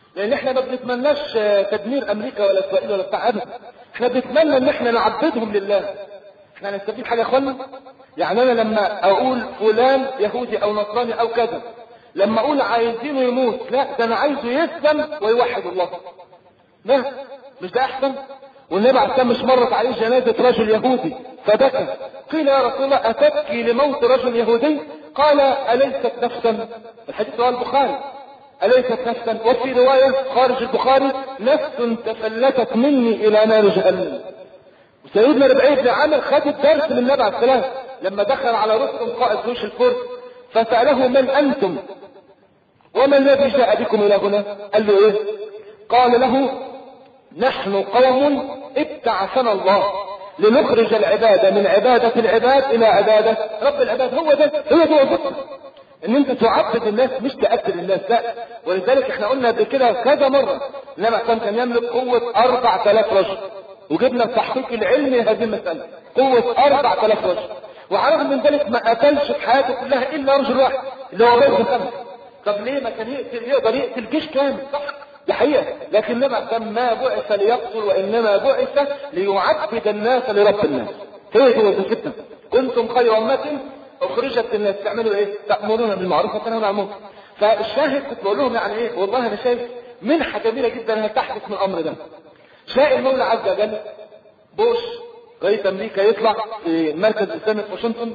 لان احنا ما بنتمناش تدمير امريكا ولا اسرائيل ولا بتاع ابدا، احنا بنتمنى ان احنا نعبدهم لله. احنا هنستفيد حاجه يا اخوانا؟ يعني انا لما اقول فلان يهودي او نصراني او كذا، لما اقول عايزينه يموت، لا ده انا عايزه يسلم ويوحد الله. لا مش ده احسن؟ والنبي عليه السلام مش مرت عليه جنازه رجل يهودي فبكى، قيل يا رسول الله اتبكي لموت رجل يهودي؟ قال اليست نفسا، الحديث رواه البخاري، اليست نفسا، وفي روايه خارج البخاري نفس تفلتت مني الى نار جهنم. سيدنا ربعي بن عامر خد الدرس من النبي عليه السلام لما دخل على رستم قائد جيش الفرس فسأله من أنتم وما الذي جاء بكم إلى هنا؟ قال له إيه؟ قال له نحن قوم ابتعثنا الله لنخرج العبادة من عبادة العباد إلى عبادة رب العباد. هو ده، هي دي وظيفتك، ان انت تعبد الناس مش تأكد الناس، لا. ولذلك احنا قلنا قبل كده كذا مرة انما كان يملك قوة أربعة آلاف رجل، وجبنا التحقيق العلمي هذه المسألة، قوة أربعة آلاف رجل، وعلى الرغم من ذلك ما قتلش في حياته كلها إلا رجل واحد اللي هو بيت خمسة. طب ليه ما كان يقتل، يقدر يقتل جيش كامل، صح؟ دي حقيقة، لكن لما كان ما بعث ليقتل وإنما بعث ليعبد الناس لرب الناس. هي دي وظيفتنا. كنتم خير أمة أخرجت الناس، تعملوا إيه؟ تأمرون بالمعروف وتنهون عن المنكر. فالشاهد كنت بقول لهم يعني إيه؟ والله أنا شايف منحة جميلة جدا هتحدث من الأمر ده. شاء المولى عز وجل بوش رئيس أمريكا يطلع في مركز الإسلامي في واشنطن،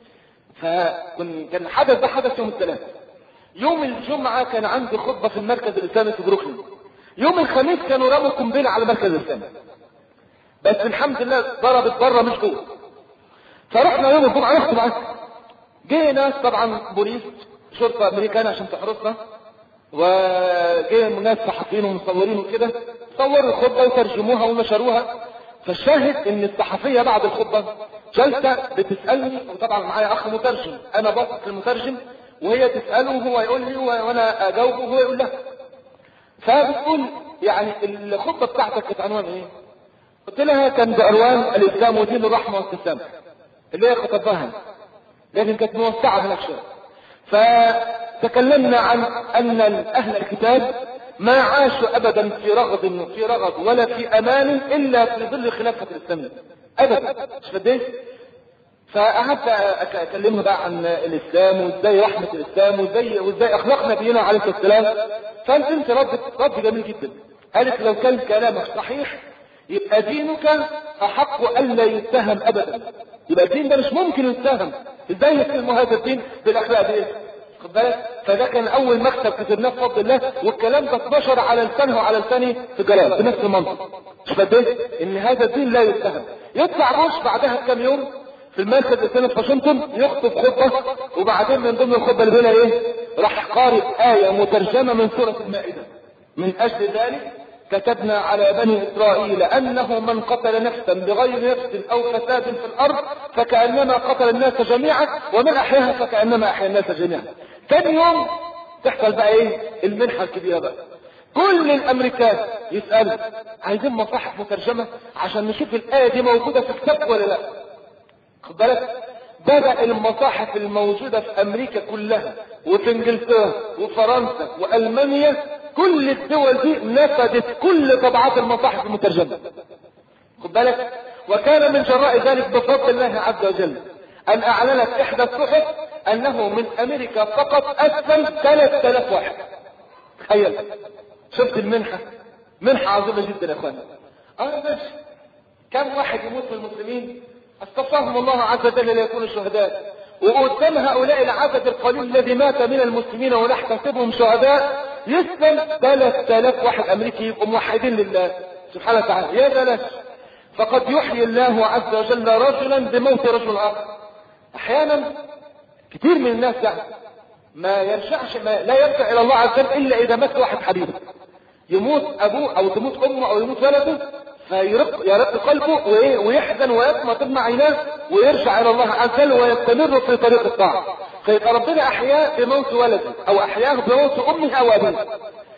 فكان كان حدث ده حدث يوم الثلاث. يوم الجمعة كان عندي خطبة في المركز الإسلامي في بروكلين. يوم الخميس كانوا رموا قنبلة على المركز الإسلامي، بس الحمد لله ضربت بره مش جوه. فرحنا يوم الجمعة نخطب عنه، جه ناس طبعا بوليس شرطة أمريكان عشان تحرسنا، وجه ناس صحفيين ومصورين وكده، صوروا الخطبة وترجموها ونشروها. فالشاهد ان الصحفية بعد الخطبة جلسة بتسألني، وطبعا معايا اخ مترجم، انا بثق المترجم، وهي تسأله وهو يقول لي وانا اجاوبه وهو يقول لها. فبتقول يعني الخطبة بتاعتك كانت عنوان ايه؟ قلت لها كان بعنوان الاسلام ودين الرحمة والتسامح، اللي هي خطبها، لكن كانت موسعة هناك شوية. فتكلمنا عن ان اهل الكتاب ما عاشوا ابدا في رغد في رغد ولا في امان الا في ظل خلافة الاسلام ابدا، مش فديت. فقعدت اكلمها بقى عن الاسلام وازاي رحمة الاسلام وازاي وازاي اخلاق نبينا عليه الصلاة والسلام. فانت انت رد رد جميل جدا، قالت لو كان كلامك صحيح يبقى دينك احق الا يتهم ابدا، يبقى الدين ده مش ممكن يتهم، ازاي يتهم هذا الدين بالاخلاق دي؟ خد بالك. فده كان اول مكتب كتبناه بفضل الله، والكلام ده اتنشر على لسانه وعلى لساني في جلال بنفس المنطق، مش فديت ان هذا الدين لا يتهم. يطلع بوش بعدها بكام يوم في المركز الاسلامي في واشنطن يخطب خطبه، وبعدين من ضمن الخطبه اللي بينها ايه؟ راح قارئ ايه مترجمه من سوره المائده: من اجل ذلك كتبنا على بني اسرائيل انه من قتل نفسا بغير نفس او فساد في الارض فكانما قتل الناس جميعا ومن احياها فكانما احيا الناس جميعا. ثاني يوم تحصل بقى ايه؟ المنحه الكبيره بقى، كل الامريكان يسالوا عايزين مصاحف مترجمه عشان نشوف الايه دي موجوده في كتاب ولا لا. خد بالك، بدأ المصاحف الموجودة في امريكا كلها وفي انجلترا وفرنسا والمانيا، كل الدول دي نفذت كل طبعات المصاحف المترجمة. خد بالك. وكان من جراء ذلك بفضل الله عز وجل ان اعلنت احدى الصحف انه من امريكا فقط اسلم ثلاثة آلاف واحد. تخيل، شفت المنحة؟ منحة عظيمة جدا يا اخوانا. اه ماشي، كم واحد يموت من المسلمين اصطفاهم الله عز وجل ليكونوا شهداء، وقدام هؤلاء العدد القليل الذي مات من المسلمين ونحتسبهم شهداء يسلم ثلاثة آلاف واحد امريكي يبقوا موحدين لله سبحانه وتعالى. يا بلاش، فقد يحيي الله عز وجل رجلا بموت رجل اخر. احيانا كثير من الناس يعني ما يرجعش، ما لا يرجع الى الله عز وجل الا اذا مات واحد حبيبه، يموت ابوه او تموت امه او يموت ولده فيرق يرق قلبه ويحزن ويطمع تدمع عيناه ويرجع الى الله عز وجل ويستمر في طريق الطاعه. فيبقى ربنا احياه بموت ولده او احياه بموت امه او ابيه.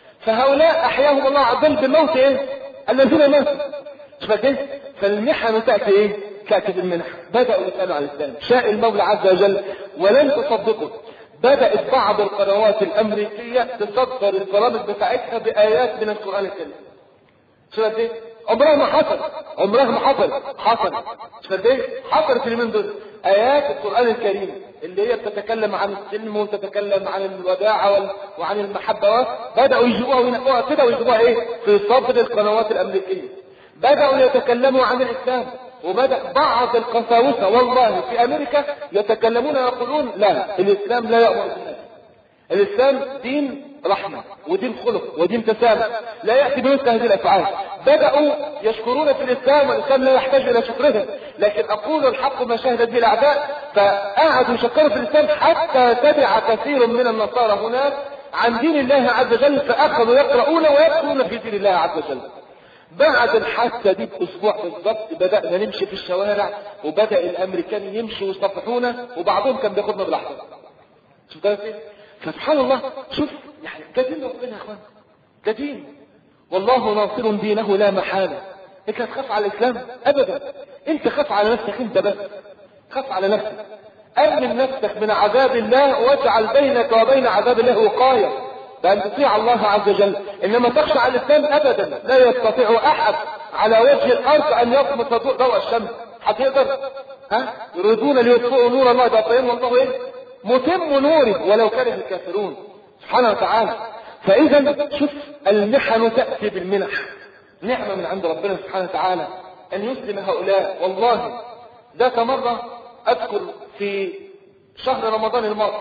فهؤلاء احياهم الله عز وجل بموت ايه؟ الذين ماتوا. شوف كده، فالمحن تاتي ايه؟ تاتي بالمنح. بداوا يسالوا عن الاسلام، شاء المولى عز وجل ولن تصدقوا بدأت بعض القنوات الامريكية تصدر البرامج بتاعتها بآيات من القرآن الكريم. شو دي؟ عمرها ما حصل، عمرها ما حصل، حصل. شو دي؟ حصلت اليومين دول آيات القرآن الكريم اللي هي بتتكلم عن السلم وتتكلم عن الوداعة وعن المحبة، بدأوا يجيبوها وينقوها كده ويجيبوها ايه في صدر القنوات الامريكية. بدأوا يتكلموا عن الاسلام، وبدأ بعض القساوسة والله في امريكا يتكلمون يقولون لا، الاسلام لا يأمر بالناس، الاسلام دين رحمة ودين خلق ودين تسامح، لا يأتي بمثل هذه الافعال. بدأوا يشكرون في الاسلام والاسلام لا يحتاج الى شكرهم، لكن اقول الحق ما شهدت به الاعداء، فقعدوا يشكروا في الاسلام حتى تبع كثير من النصارى هناك عن دين الله عز وجل، فاخذوا يقرؤون ويدخلون في دين الله عز وجل. بعد الحادثة دي باسبوع بالضبط بدأنا نمشي في الشوارع، وبدأ الامريكان يمشوا ويصفحونا، وبعضهم كان بياخدنا بالأحضر. شوف ده ايه؟ فسبحان الله، شوف يعني ده دين ربنا يا اخوان، ده دين والله ناصر دينه لا محالة. انت هتخاف على الاسلام؟ ابدا. انت خاف على نفسك انت بس، خاف على نفسك، امن نفسك من عذاب الله، واجعل بينك وبين عذاب الله وقاية بأن تطيع الله عز وجل. إنما تخشى على الإسلام أبدا، لا يستطيع أحد على وجه الأرض أن يطمس ضوء الشمس. هتقدر؟ ها؟ يريدون ليطفئوا نور الله بأطفئهم والله إيه؟ متم نوره ولو كره الكافرون سبحانه وتعالى. فإذا شوف المحن تأتي بالمنح، نعمة من عند ربنا سبحانه وتعالى أن يسلم هؤلاء. والله ذات مرة أذكر في شهر رمضان الماضي،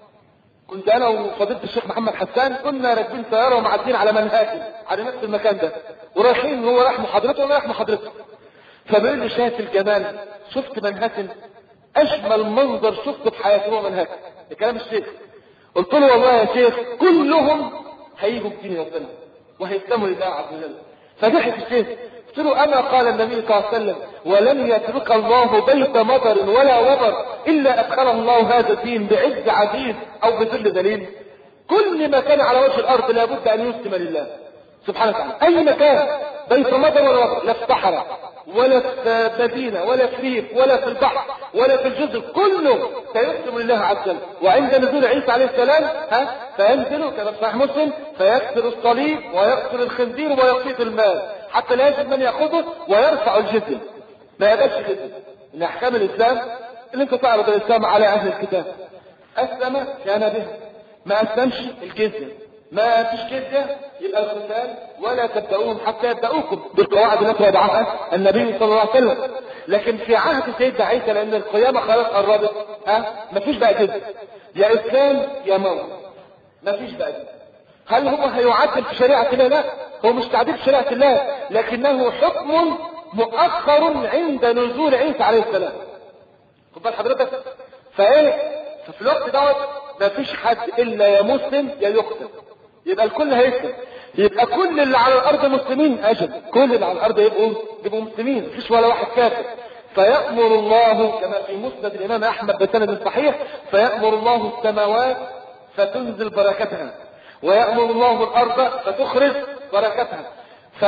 كنت انا وفضيلة الشيخ محمد حسان كنا راكبين سيارة ومعدين على منهاتن على نفس المكان ده، ورايحين، هو رايح محاضرته وانا رايح محاضرته، فبيقول لي شايف الجمال، شفت منهاتن، اجمل منظر شفته في حياتي هو منهاتن. ده كلام الشيخ. قلت له والله يا شيخ كلهم هيجوا بدين ربنا وهيسلموا لله عز وجل. فضحك الشيخ. قلت له اما قال النبي صلى الله عليه وسلم ولن يترك الله بيت مطر ولا وبر الا ادخله الله هذا الدين بعز عزيز او بذل ذليل. كل مكان على وجه الارض لابد ان يسلم لله سبحانه وتعالى، اي مكان، بيت مطر ولا وبر، لا في صحراء ولا في مدينه ولا في ريف ولا في البحر ولا في الجزر، كله سيسلم لله عز وجل. وعند نزول عيسى عليه السلام ها فينزل كما في صحيح مسلم فيكسر الصليب ويقتل الخنزير ويقيض المال حتى لا يجد من ياخذه ويرفع الجزيه. ما يبقاش جزيه. من احكام الاسلام ان انت تعرض الاسلام على اهل الكتاب، اسلم كان به، ما اسلمش الجزيه، ما فيش جزيه يبقى القتال، ولا تبدأوهم حتى يبدأوكم بالقواعد التي وضعها النبي صلى الله عليه وسلم. لكن في عهد سيدنا عيسى لان القيامه خلاص قربت، ها مفيش بقى جزيه، يا اسلام يا موت، مفيش بقى جزيه. هل هو هيعدل في شريعه الله؟ لا، هو مش تعديل في شريعه الله، لكنه حكم مؤخر عند نزول عيسى عليه السلام. خد بال حضرتك؟ فايه؟ ففي الوقت دوت مفيش حد الا يا مسلم يا يقتل، يبقى الكل هيسلم، يبقى كل اللي على الارض مسلمين، اجل كل اللي على الارض يبقوا يبقوا مسلمين، مفيش ولا واحد كافر. فيأمر الله كما في مسند الامام احمد بسند صحيح، فيأمر الله السماوات فتنزل بركتها، ويأمر الله الارض فتخرج بركتها، ف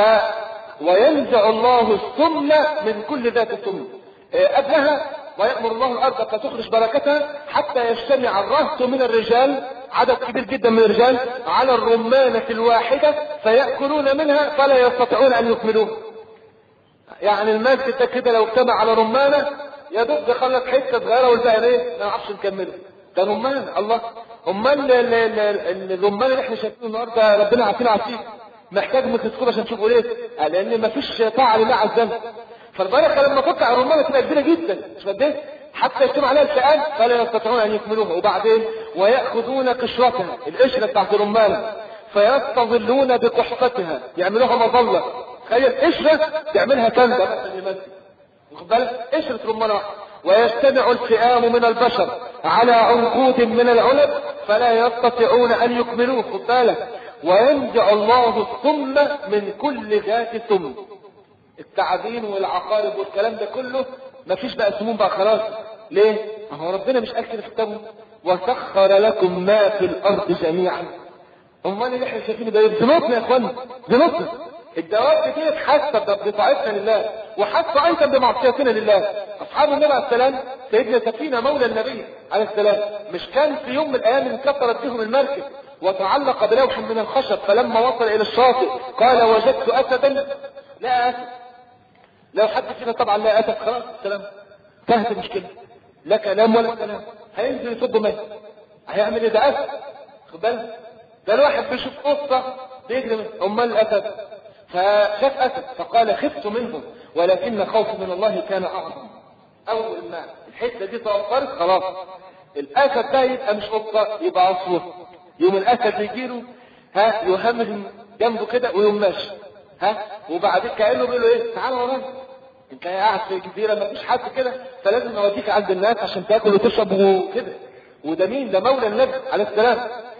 وينزع الله السم من كل ذات السم قبلها، ويأمر الله الارض فتخرج بركتها حتى يجتمع الرهط من الرجال، عدد كبير جدا من الرجال، على الرمانة الواحدة فيأكلون منها فلا يستطيعون ان يكملوها. يعني المسجد ده كده لو اجتمع على رمانة يا دوب يخلص حته صغيره والباقي ايه ما نعرفش نكمله. ده رمان الله. امال الرمان اللي احنا شايفينه النهارده ربنا عافينا عافيه محتاج ميكروسكوب عشان تشوفه ليه؟ لان مفيش طاعه لله عز وجل. فالبركه لما تقطع الرمانه تبقى كبيره جدا، مش قد ايه؟ حتى يجتمع عليها الفئات فلا يستطيعون ان يكملوها. وبعدين وياخذون قشرتها، القشره بتاعت الرمانه، فيستظلون بقحفتها، يعملوها مظله. تخيل قشره تعملها كنده مثلا لمسجد، واخد بالك؟ قشره رمانه واحده. ويجتمع الفئام من البشر على عنقود من العنب فلا يستطيعون ان يكملوه، خد بالك. وينزع الله السم من كل ذات سم. التعابين والعقارب والكلام ده كله مفيش بقى سموم بقى خلاص. ليه؟ ما هو ربنا مش قال كده في كتابه وسخر لكم ما في الارض جميعا. امال اللي احنا شايفينه ده ذنوبنا يا اخوانا، ذنوبنا. الدواب كتير حاسه بطاعتنا لله وحاسه ايضا بمعصيتنا لله. اصحاب النبي عليه السلام سيدنا سفينة مولى النبي عليه السلام مش كان في يوم من الايام انكسرت بهم المركب وتعلق بلوح من الخشب، فلما وصل الى الشاطئ قال وجدت اسدا؟ لا اسد. لو حد فينا طبعا لا اسد خلاص السلام انتهت المشكله، لا كلام ولا كلام، هينزل يصب ميه، هيعمل ايه؟ ده اسد. خد بالك، ده الواحد بيشوف قصه بيجري منه، امال الاسد فشاف اسد فقال خفت منهم ولكن خوفي من الله كان اعظم. اول ما الحته دي توفرت خلاص الاسد ده يبقى مش قطه، يبقى عصفور. يوم الاسد يجيله ها يهمهم جنبه كده ويوم ماشي ها، وبعدين كانه بيقول له ايه؟ تعالى ورايا، انت قاعد في جزيره ما فيش حد كده، فلازم نوديك عند الناس عشان تاكل وتشرب وكده. وده مين؟ ده مولى النبي عليه السلام.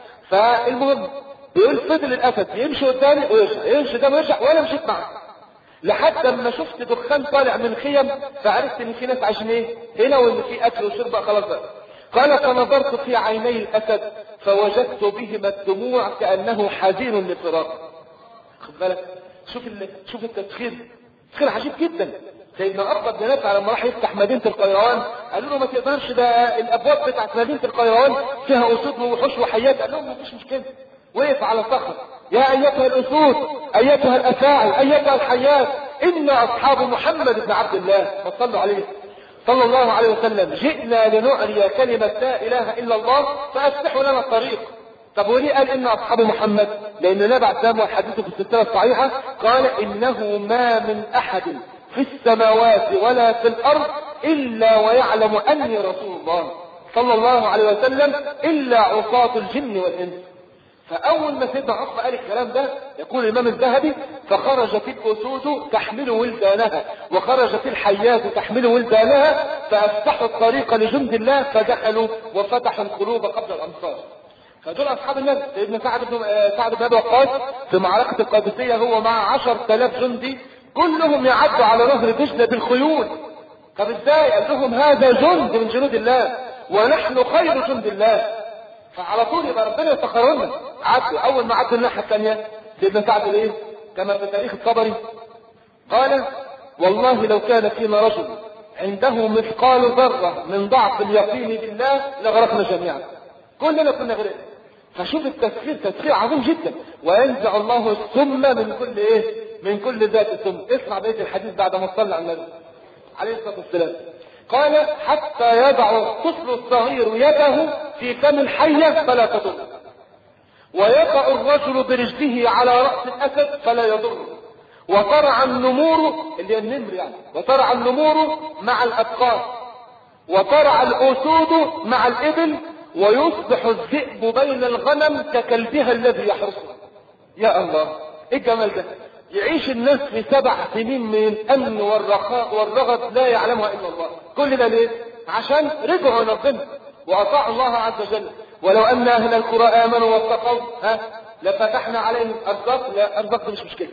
فالمهم بيقول فضل الاسد يمشي قدامي ويرجع، يمشي قدامي ويرجع، وانا مشيت معاه لحد اما شفت دخان طالع من خيم، فعرفت ان في ناس عايشين ايه هنا وان في اكل وشرب بقى خلاص بقى. قال فنظرت في عيني الاسد فوجدت بهما الدموع كانه حزين لفراقه. خد بالك، شوف ال... شوف التسخير، تسخير عجيب جدا. سيدنا عقبة بن نافع لما راح يفتح مدينة القيروان قالوا له ما تقدرش، ده الابواب بتاعت مدينة القيروان فيها اسود ووحوش وحيات. قال لهم ما فيش مشكلة، وقف على صخر، يا ايتها الاسود ايتها الافاعي ايتها الحيات ان اصحاب محمد بن عبد الله صلوا عليه صلى الله عليه وسلم جئنا لنعلي كلمة لا اله الا الله فافتحوا لنا الطريق. طب وليه قال ان اصحاب محمد؟ لان النبي عليه السلام والحديث في السلسله الصحيحه قال انه ما من احد في السماوات ولا في الارض الا ويعلم اني رسول الله صلى الله عليه وسلم الا عصاة الجن والانس. فاول ما سيدنا عقبة قال الكلام ده يقول الامام الذهبي فخرجت الاسود تحمل ولدانها وخرجت الحيات تحمل ولدانها فافتحوا الطريق لجند الله فدخلوا وفتحوا القلوب قبل الامصار. فدول اصحاب النبي. سيدنا سعد بن سعد بن ابي وقاص في معركه القادسيه هو مع عشرة آلاف جندي كلهم يعدوا على نهر دجله بالخيول. طب ازاي؟ قال لهم هذا جند من جنود الله ونحن خير جند الله. فعلى طول يبقى ربنا يسخرنا. عدوا، اول ما عدوا الناحيه الثانيه سيدنا سعد ايه كما في تاريخ الطبري قال والله لو كان فينا رجل عنده مثقال ذره من ضعف اليقين بالله لغرقنا جميعا، كلنا كنا غرقنا. فشوف التسخير، تسخير عظيم جدا. وينزع الله السم من كل ايه؟ من كل ذات السم. اسمع بقيه الحديث بعد ما صلى على النبي عليه الصلاه والسلام. قال حتى يضع الطفل الصغير يده في فم الحيه فلا تضر، ويقع الرجل برجله على راس الاسد فلا يضر، وترعى النمور اللي هي النمر يعني، وترعى النمور مع الابقار، وترعى الاسود مع الابل، ويصبح الذئب بين الغنم ككلبها الذي يحرسها. يا الله ايه الجمال ده! يعيش الناس في سبع سنين من الامن والرخاء والرغد لا يعلمها الا الله. كل ده ليه؟ عشان رجعوا لربنا واطاعوا الله عز وجل. ولو ان اهل القرى امنوا واتقوا ها لفتحنا عليهم ارزاق. لا ارزاق مش مشكله،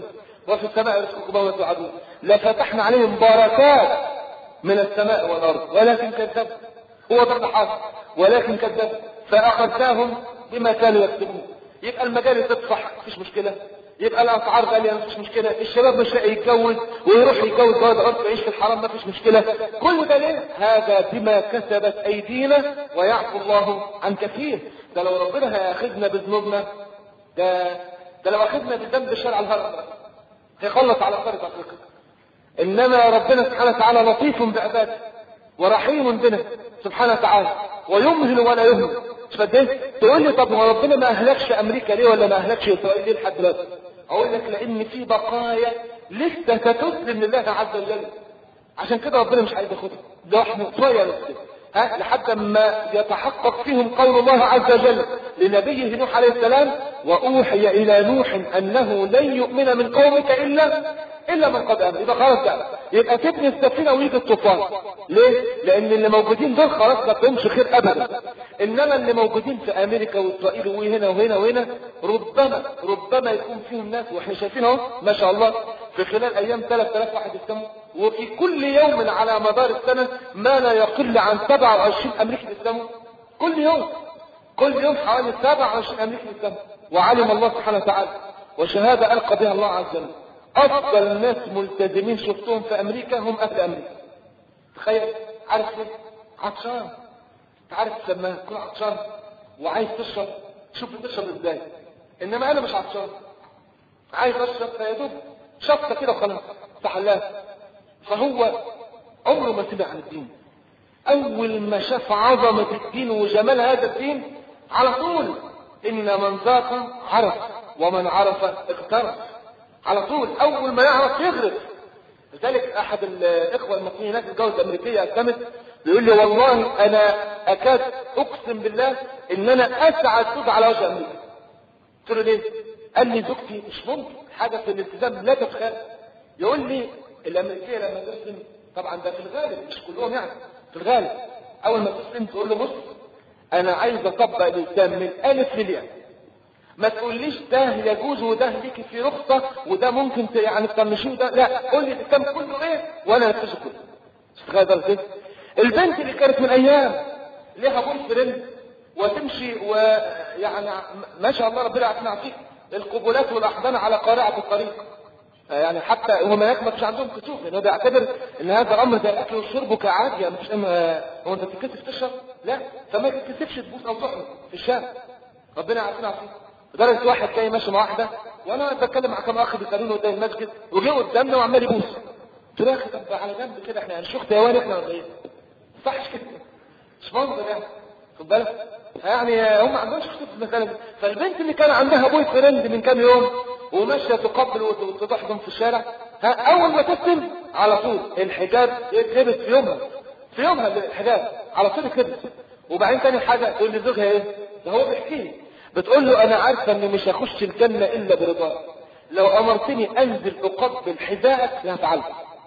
وفي السماء رزقكم وما توعدون. لفتحنا عليهم بركات من السماء والارض ولكن كذبوا. هو ده حاصل ولكن كذبوا فاخذناهم بما كانوا يكسبون. يبقى المجال تطفح مفيش مشكله، يبقى الاسعار غاليه مفيش مشكله، الشباب مش لاقي يتجوز ويروح يتجوز بعد عرف يعيش في الحرام مفيش مشكله. كل ده ليه؟ هذا بما كسبت ايدينا ويعفو الله عن كثير. ده لو ربنا هياخذنا بذنوبنا، ده ده لو اخذنا بذنب الشرع الهرم هيخلص على قاره افريقيا. انما ربنا سبحانه وتعالى لطيف بعباده ورحيم بنا سبحانه وتعالى ويمهل ولا يهمل. فده تقول لي طب هو ربنا ما اهلكش امريكا ليه ولا ما اهلكش اسرائيل ليه لحد دلوقتي؟ اقول لك لان في بقايا لسه ستسلم لله عز وجل، عشان كده ربنا مش عايز ياخدها. ده احنا شويه لسه ها لحد ما يتحقق فيهم قول الله عز وجل لنبيه نوح عليه السلام واوحي الى نوح انه لن يؤمن من قومك الا الا من قد امن. يبقى خلاص بقى يبقى تبني السفينه ويجي الطوفان. ليه؟ لان اللي موجودين دول خلاص ما فيهمش خير ابدا. انما اللي موجودين في امريكا واسرائيل وهنا وهنا وهنا ربما ربما يكون فيهم ناس، واحنا شايفين اهو ما شاء الله في خلال ايام ثلاثة آلاف واحد يسلموا، وفي كل يوم على مدار السنه ما لا يقل عن سبعة وعشرين امريكي يسلموا. كل يوم كل يوم حوالي سبعة وعشرين امريكي يسلموا. وعلم الله سبحانه وتعالى وشهاده القى بها الله عز وجل افضل الناس ملتزمين شفتهم في امريكا هم اهل امريكا. تخيل عارف ليه؟ عطشان. عارف لما تكون عطشان وعايز تشرب، شوف بتشرب ازاي. انما انا مش عطشان، عايز اشرب فيا دوب شطه كده وخلاص تحلاه. فهو عمره ما سمع عن الدين. اول ما شاف عظمه الدين وجمال هذا الدين على طول ان من ذاق عرف ومن عرف اغترف. على طول اول ما يعرف يغرف. لذلك احد الاخوه المصريين هناك الجوزه الامريكيه اسلمت، بيقول لي والله انا اكاد اقسم بالله ان انا اسعد زوج على وجه امريكا. قلت له ليه؟ قال لي زوجتي مش ممكن حاجه في الالتزام لا تتخيل. يقول لي الامريكيه لما تسلم، طبعا ده في الغالب مش كلهم يعني، في الغالب اول ما تسلم تقول له بص انا عايز اطبق الالتزام من الف للياء، ما تقوليش ده يجوز وده ليكي في رخصه وده ممكن يعني تطنشيه وده لا، قول لي الالتزام كله ايه وانا انفذه كله. استغرب كده. البنت اللي كانت من ايام ليها بوي فريند وتمشي ويعني ما شاء الله ربنا يعافينا فيك القبولات والاحضان على قارعه الطريق، يعني حتى هم هناك ما فيش عندهم كسوف، لانه بيعتبر ان هذا امر زي الاكل والشرب كعادي، يعني مش هو انت تتكسف تشرب؟ لا، فما تتكسفش تبوس او تحرم في الشارع. ربنا يعافينا فيك. لدرجه واحد جاي ماشي مع واحده وانا بتكلم مع كام اخ بيسالوني قدام المسجد وجه قدامنا وعمال يبوس. قلت له يا اخي طب على جنب كده، احنا هنشوف حيوان احنا ولا ايه؟ ما يصحش كده، مش منظر يعني، خد بالك؟ يعني هم ما عندهمش خصوص في المساله دي. فالبنت اللي كان عندها بوي فريند من كام يوم وماشيه تقبل وتضحضن في الشارع، ها اول ما تسلم على طول الحجاب يتلبس في يومها، في يومها الحجاب على طول يتلبس. وبعدين تاني حاجه تقول لزوجها ايه؟ ده هو بيحكي لي، بتقول له انا عارفه اني مش هخش الجنه الا برضاك، لو امرتني انزل اقبل حذائك لهفعلها،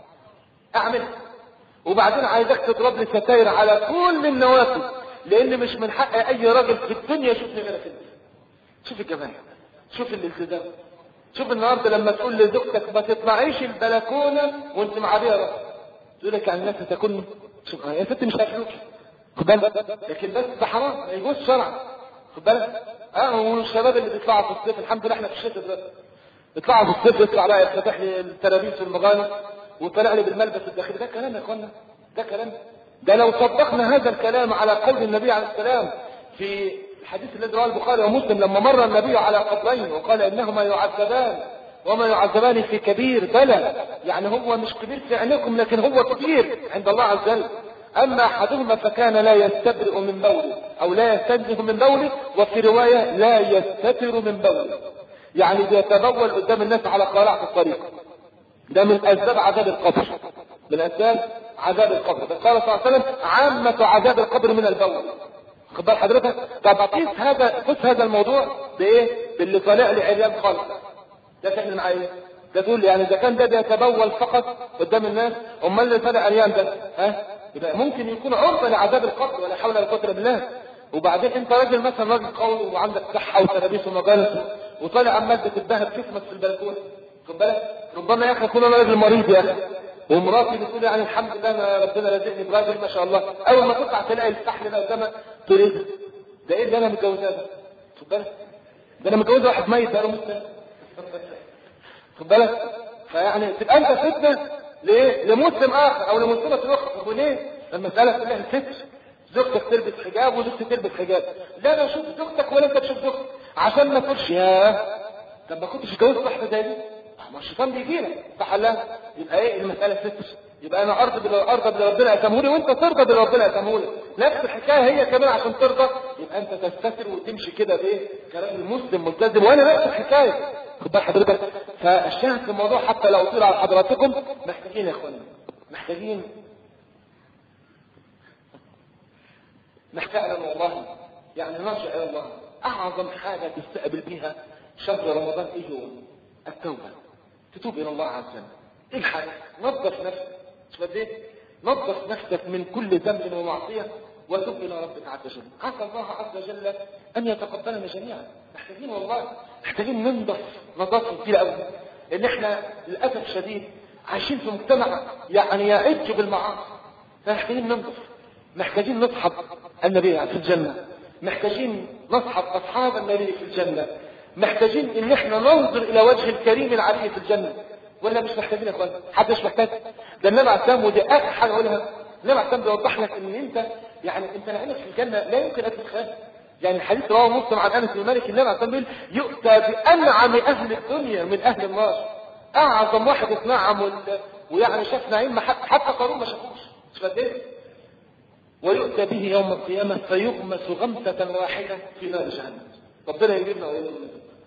اعمل. وبعدين عايزك تضرب لي ستاير على كل النوافذ، لان مش من حق اي راجل في الدنيا يشوفني غيرك انت. شوف الجمال، شوف الالتزام. شوف النهارده لما تقول لزوجتك ما تطلعيش البلكونه وانت معديه راسك، تقول لك يعني الناس هتاكلني، شوف يا ستي مش هاكلوكي، خد بالك، لكن بس ده حرام ما يجوز شرعا، خد بالك. اه والشباب اللي بيطلعوا في الصيف، الحمد لله احنا في الشتاء دلوقتي، بيطلعوا في الصيف يطلع بقى يفتح لي الترابيس والمغانم وطلع لي بالملبس الداخلي، ده كلام يا اخوانا، ده كلام. ده لو طبقنا هذا الكلام على قول النبي عليه السلام في الحديث الذي رواه البخاري ومسلم لما مر النبي على قبرين وقال انهما يعذبان وما يعذبان في كبير، بلى يعني هو مش كبير في عينكم لكن هو كبير عند الله عز وجل. اما احدهما فكان لا يستبرئ من بوله او لا يستنزه من بوله، وفي روايه لا يستتر من بوله، يعني بيتبول قدام الناس على قارعة الطريق. ده من اسباب عذاب القبر، من اسباب عذاب القبر. قال صلى الله عليه وسلم عامة عذاب القبر من البول. خد بال حضرتك؟ طب قيس هذا قيس هذا الموضوع بايه؟ باللي طالع لي عريان خالص. ده فعلا معايا ايه؟ ده تقول يعني اذا كان ده بيتبول فقط قدام الناس، امال اللي طالع عريان ده ها؟ يبقى ممكن يكون عرضة لعذاب القبر ولا حول ولا قوة الا بالله. وبعدين انت راجل مثلا راجل قوي وعندك صحة وتلابيس ومجالس وطالع عمال تتبهر جسمك في البلكونه، خد بالك؟ ربما يا اخي اكون انا راجل مريض يا اخي ومراتي بتقول يعني الحمد لله انا ربنا رازقني براجل ما شاء الله، اول ما تطلع تلاقي الفحل ده قدامك تقول ايه ده؟ ده ايه اللي انا متجوزاه ده؟ خد بالك؟ ده انا متجوز واحد ميت بقاله مده. خد بالك؟ فيعني تبقى انت فتنه لايه؟ لمسلم اخر او لمسلمه اخرى. طب وليه؟ المساله كلها الستر، زوجتك تلبس حجاب وزوجتي تلبس حجاب، لا انا اشوف زوجتك ولا انت تشوف زوجتك، عشان ما تقولش ياه طب ما كنتش اتجوزت واحده زي دي، ما الشيطان بيجي لك صح لا؟ يبقى ايه المساله ستر، يبقى انا ارضى باللي ارضى باللي ربنا يتمهولي وانت ترضى باللي ربنا يتمهولي، نفس الحكايه هي كمان عشان ترضى يبقى انت تستتر وتمشي كده بايه؟ كلام المسلم ملتزم، وانا نفس الحكايه. خد بال حضرتك؟ فالشاهد في الموضوع حتى لو طلع على حضراتكم محتاجين يا اخوانا، محتاجين فعلا والله يعني نرجع الى الله. اعظم حاجه تستقبل بها شهر رمضان ايه هو؟ التوبه، تتوب الى الله عز وجل. ايه الحاجه؟ نظف نفسك، مش قد ايه؟ نظف نفسك من كل ذنب ومعصيه وتوب الى ربك عز وجل. عسى الله عز وجل ان يتقبلنا جميعا. محتاجين والله، محتاجين ننظف نظافه كبيره قوي، لان احنا للاسف الشديد عايشين في مجتمع يعني يعج بالمعاصي، فمحتاجين ننظف، محتاجين نصحب النبي في الجنه، محتاجين نصحب اصحاب النبي في الجنه، محتاجين ان احنا ننظر الى وجه الكريم العلي في الجنه. ولا مش محتاجين يا اخوان؟ حد مش محتاج؟ ده النبي عليه السلام ودي اخر حاجه اقولها، النبي عليه الصلاه بيوضح لك ان انت يعني انت نعيمك في الجنه لا يمكن ان تتخيل. يعني الحديث رواه مسلم عن انس بن مالك، النبي عليه الصلاه والسلام يؤتى بانعم اهل الدنيا من اهل النار، اعظم واحد اتنعم ويعني شاف نعيم حتى قارون ما شافوش، مش فاهم. ويؤتى به يوم القيامه فيغمس غمسه واحده في نار جهنم. ربنا يجيبنا ويجيبنا.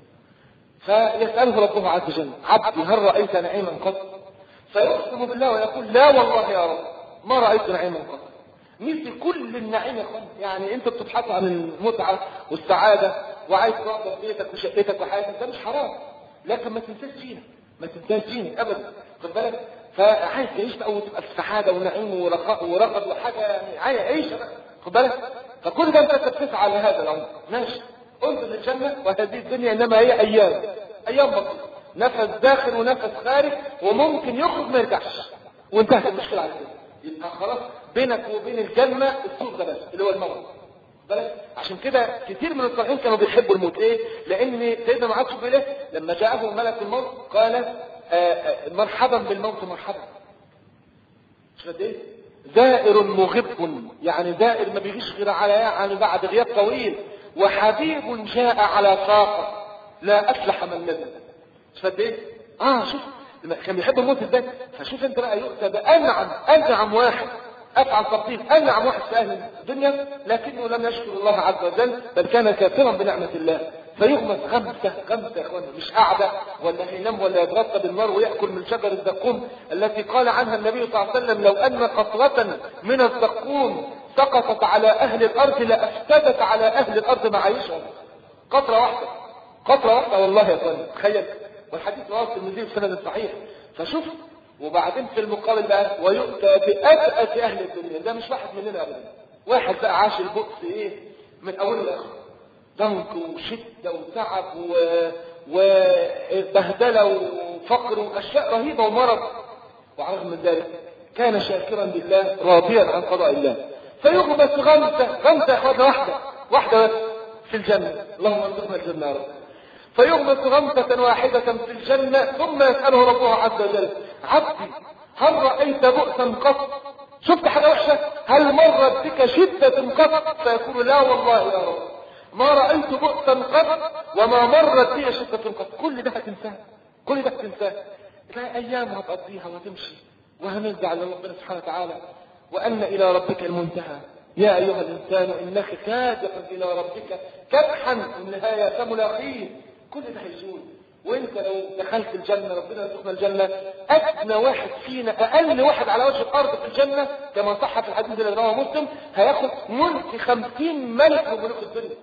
فيساله ربه عز وجل: عبدي هل رايت نعيما قط؟ فيقسم بالله ويقول: لا والله يا رب ما رايت نعيما قط. مثل كل النعيم يا اخوان. يعني انت بتبحث عن المتعه والسعاده وعايز تقعد في بيتك وشقتك وحياتك، ده مش حرام، لكن ما تنساش دينك، ما تنساش دينك ابدا، خد بالك. فعايز تعيش بقى وتبقى في سعاده ونعيم ورخاء ورغد وحاجه، يعني عايز عيش بقى، خد بالك. فكل ده انت بتسعى لهذا الامر، ماشي. انظر للجنه وهذه الدنيا انما هي ايام، ايام بسيطه، نفس داخل ونفس خارج، وممكن يخرج ما يرجعش، وانتهت المشكله على كده. يبقى خلاص بينك وبين الجنه السور ده بس اللي هو الموت. بالك عشان كده كتير من الصالحين كانوا بيحبوا الموت. ايه؟ لان سيدنا معاذ بن جبل لما جاءه ملك الموت قال: آآ آآ مرحبا بالموت مرحبا. مش قد ايه؟ زائر مغب، يعني زائر ما بيجيش غير على يعني بعد غياب طويل، وحبيب جاء على ساقه لا افلح من ندم. مش قد ايه؟ اه شوف كان بيحب الموت ازاي. فشوف انت بقى يؤتى بانعم انعم واحد، افعل تفضيل انعم واحد في اهل الدنيا، لكنه لم يشكر الله عز وجل بل كان كافرا بنعمه الله. فيغمس غمسه غمسه يا اخوانا، مش قاعده ولا هينام ولا يتغطى بالنار وياكل من شجر الزقوم التي قال عنها النبي صلى الله عليه وسلم: لو ان قطره من الزقوم سقطت على اهل الارض لافسدت على اهل الارض معايشهم. قطره واحده، قطره واحده والله يا اخوانا، تخيل. والحديث رواه الترمذي بسند صحيح. فشوف، وبعدين في المقابل بقى: ويؤتى بأبأس أهل الدنيا. ده مش واحد مننا أبدا، واحد بقى عاش البؤس إيه من أول لآخر، ضنك وشدة وتعب و... وبهدلة وفقر وأشياء رهيبة ومرض، وعرغم من ذلك كان شاكرا لله راضيا عن قضاء الله. فيغمس غمسة غمسة يا أخوانا، واحدة واحدة بس في الجنة. اللهم ارزقنا الجنة يا رب. فيغمس غمسة واحدة في الجنة ثم يسأله ربه عز وجل: عبدي هل رأيت بؤسا قط؟ شفت حاجة وحشة؟ هل مرت بك شدة قط؟ فيقول: لا والله يا رب ما رأيت بؤسا قط وما مرت بي شدة قط. كل ده هتنساه، كل ده هتنساه. لا، أيام هتقضيها وتمشي وهنرجع لربنا سبحانه وتعالى، وأن إلى ربك المنتهى. يا أيها الإنسان إنك كادح إلى ربك كدحا النهاية ملاقيه. كل ده هيزول. وانت لو دخلت الجنة، ربنا يرزقنا الجنة، ادنى واحد فينا، اقل واحد على وجه الارض في الجنة كما صح في الحديث الذي رواه مسلم، هياخد ملك خمسين ملك من ملوك الدنيا.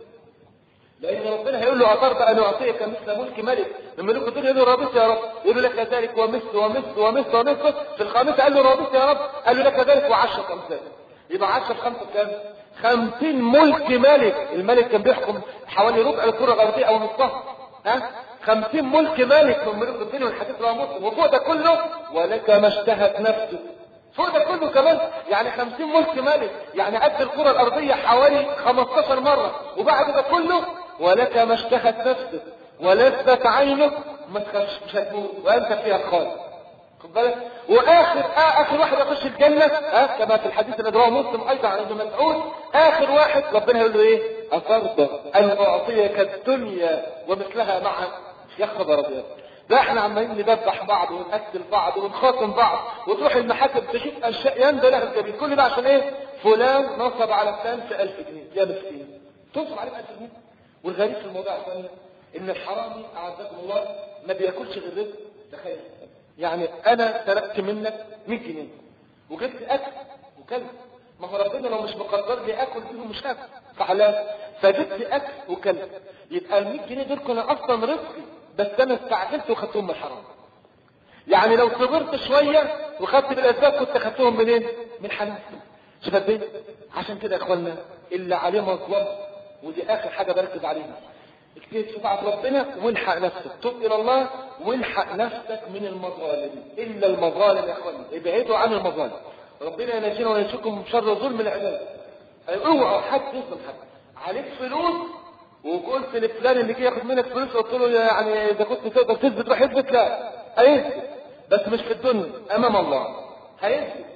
لان ربنا هيقول له: اترضى ان اعطيك مثل ملك ملك من ملوك الدنيا؟ يقول له: رابط يا رب. يقول له: لك ذلك ومثل ومثل ومثل ومثل. في الخامسة قال له: رابط يا رب. قال له: لك ذلك وعشرة امثال. يبقى عشرة في خمسة كام؟ خمسين ملك ملك. الملك كان بيحكم حوالي ربع الكرة الارضية او نصها، ها؟ خمسين ملك مالك من ملوك الدنيا، والحديث رواه مسلم. وفوق ده كله ولك ما اشتهت نفسك. فوق ده كله كمان يعني خمسين ملك مالك، يعني قد الكرة الارضية حوالي خمستاشر مرة. وبعد ده كله ولك ما اشتهت نفسك ولذت عينك، ما تخافش مش هتموت وانت فيها خالص، خد بالك. واخر آه اخر واحد يخش الجنة، اه كما في الحديث الذي رواه مسلم ايضا عن ابن مسعود، اخر واحد ربنا يقول له: ايه؟ اترضى ان اعطيك الدنيا ومثلها معها؟ يا خبر ابيض، ده احنا عمالين نذبح بعض ونقتل بعض ونخاصم بعض، وتروح المحاكم تشوف اشياء يندى لها الجميل. كل ده عشان ايه؟ فلان نصب على فلان في ألف جنيه. يا مسكين، تنصب عليه ألف جنيه. والغريب في الموضوع الثاني ان الحرامي اعزكم الله ما بياكلش غير رزق. تخيل يعني انا سرقت منك مية جنيه وجبت اكل وكلت، ما هو ربنا لو مش مقدر لي اكل فيهم مش هاكل، فحلال. فجبت اكل وكلت، يبقى ال مية جنيه دول كانوا اصلا رزقي، بس انا استعجلت وخدتهم من الحرام. يعني لو صبرت شويه وخدت بالاسباب كنت خدتهم منين؟ من حلال. شوف قد ايه. عشان كده يا اخوانا اللي عليه مظلمه، ودي اخر حاجه بركز عليها، اكتب شفاعة ربنا والحق نفسك، تب الى الله والحق نفسك من المظالم. الا المظالم يا اخوانا، ابعدوا عن المظالم. ربنا ينجينا وينجيكم من شر ظلم العباد. اوعوا حد يظلم حد. عليك فلوس وقلت لفلان اللي جه ياخد منك فلوس قلت له يعني اذا كنت تقدر تثبت روح اثبت، لا هيثبت بس مش في الدنيا، امام الله هيثبت.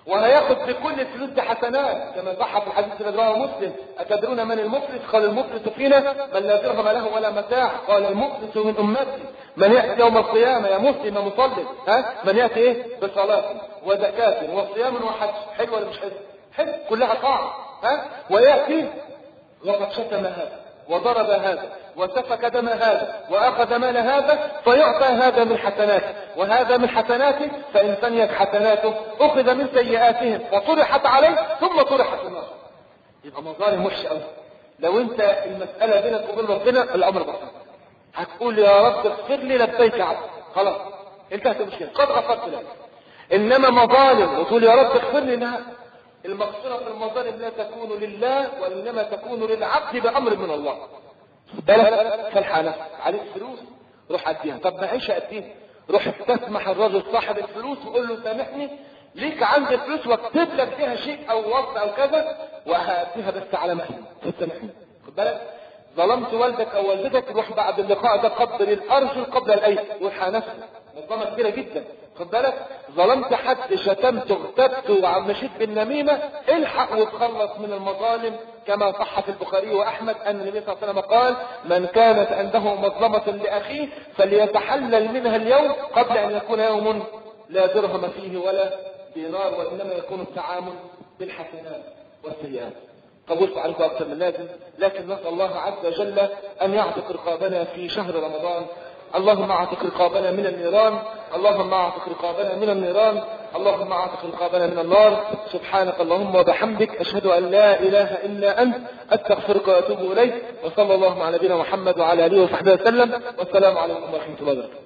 وهياخد بكل الفلوس دي حسنات كما صح في الحديث الذي رواه مسلم. أتدرون من المفلس؟ قال المفلس فينا من لا درهم له ولا متاع. قال المفلس من أمتي من يأتي يوم القيامة يا مسلم مصلي، ها من يأتي ايه؟ بصلاة وزكاة وصيام وحج. حلو ولا مش حلو؟ حلو، كلها طاعة. ها ويأتي وقد شتم هذا وضرب هذا وسفك دم هذا وأخذ مال هذا، فيعطى هذا من حسناته وهذا من حسناته، فإن فنيت حسناته أخذ من سيئاتهم وطرحت عليه ثم طرحت في النار. يبقى مظالم وحشة قوي. لو أنت المسألة بينك وبين ربنا الأمر بسيط، هتقول يا رب اغفر لي لبيك عبد، خلاص انتهت المشكلة، قد غفرت لك. إنما مظالم وتقول يا رب اغفر لي، لا، المغفرة في المظالم لا تكون لله وإنما تكون للعبد بأمر من الله. بلد فالحة نفسك عليك فلوس روح أديها. طب معيشة أديها، روح تسمح الرجل صاحب الفلوس وقول له سامحني ليك عندي الفلوس واكتب لك فيها شيء أو وصف أو كذا وهأديها بس على مهلي تسامحني. خد بالك، ظلمت والدك أو والدتك، روح بعد اللقاء ده قبل الأرجل قبل الأيدي وارحى نفسك، مظلمة كبيرة جدا. خد بالك، ظلمت حد، شتمت اغتبت ومشيت بالنميمة، الحق وتخلص من المظالم كما صح في البخاري وأحمد أن النبي صلى الله عليه وسلم قال من كانت عنده مظلمة لأخيه فليتحلل منها اليوم قبل أن يكون يوم لا درهم فيه ولا دينار، وإنما يكون التعامل بالحسنات والسيئات. طولت عليكم أكثر من لازم، لكن نسأل الله عز وجل أن يعتق رقابنا في شهر رمضان. اللهم اعتق رقابنا من النيران، اللهم اعتق رقابنا من النيران، اللهم اعتق رقابنا من النار. سبحانك اللهم وبحمدك، أشهد أن لا إله إلا أنت، أستغفرك وأتوب إليك. وصلى الله على نبينا محمد وعلى آله وصحبه وسلم، والسلام عليكم ورحمة الله وبركاته.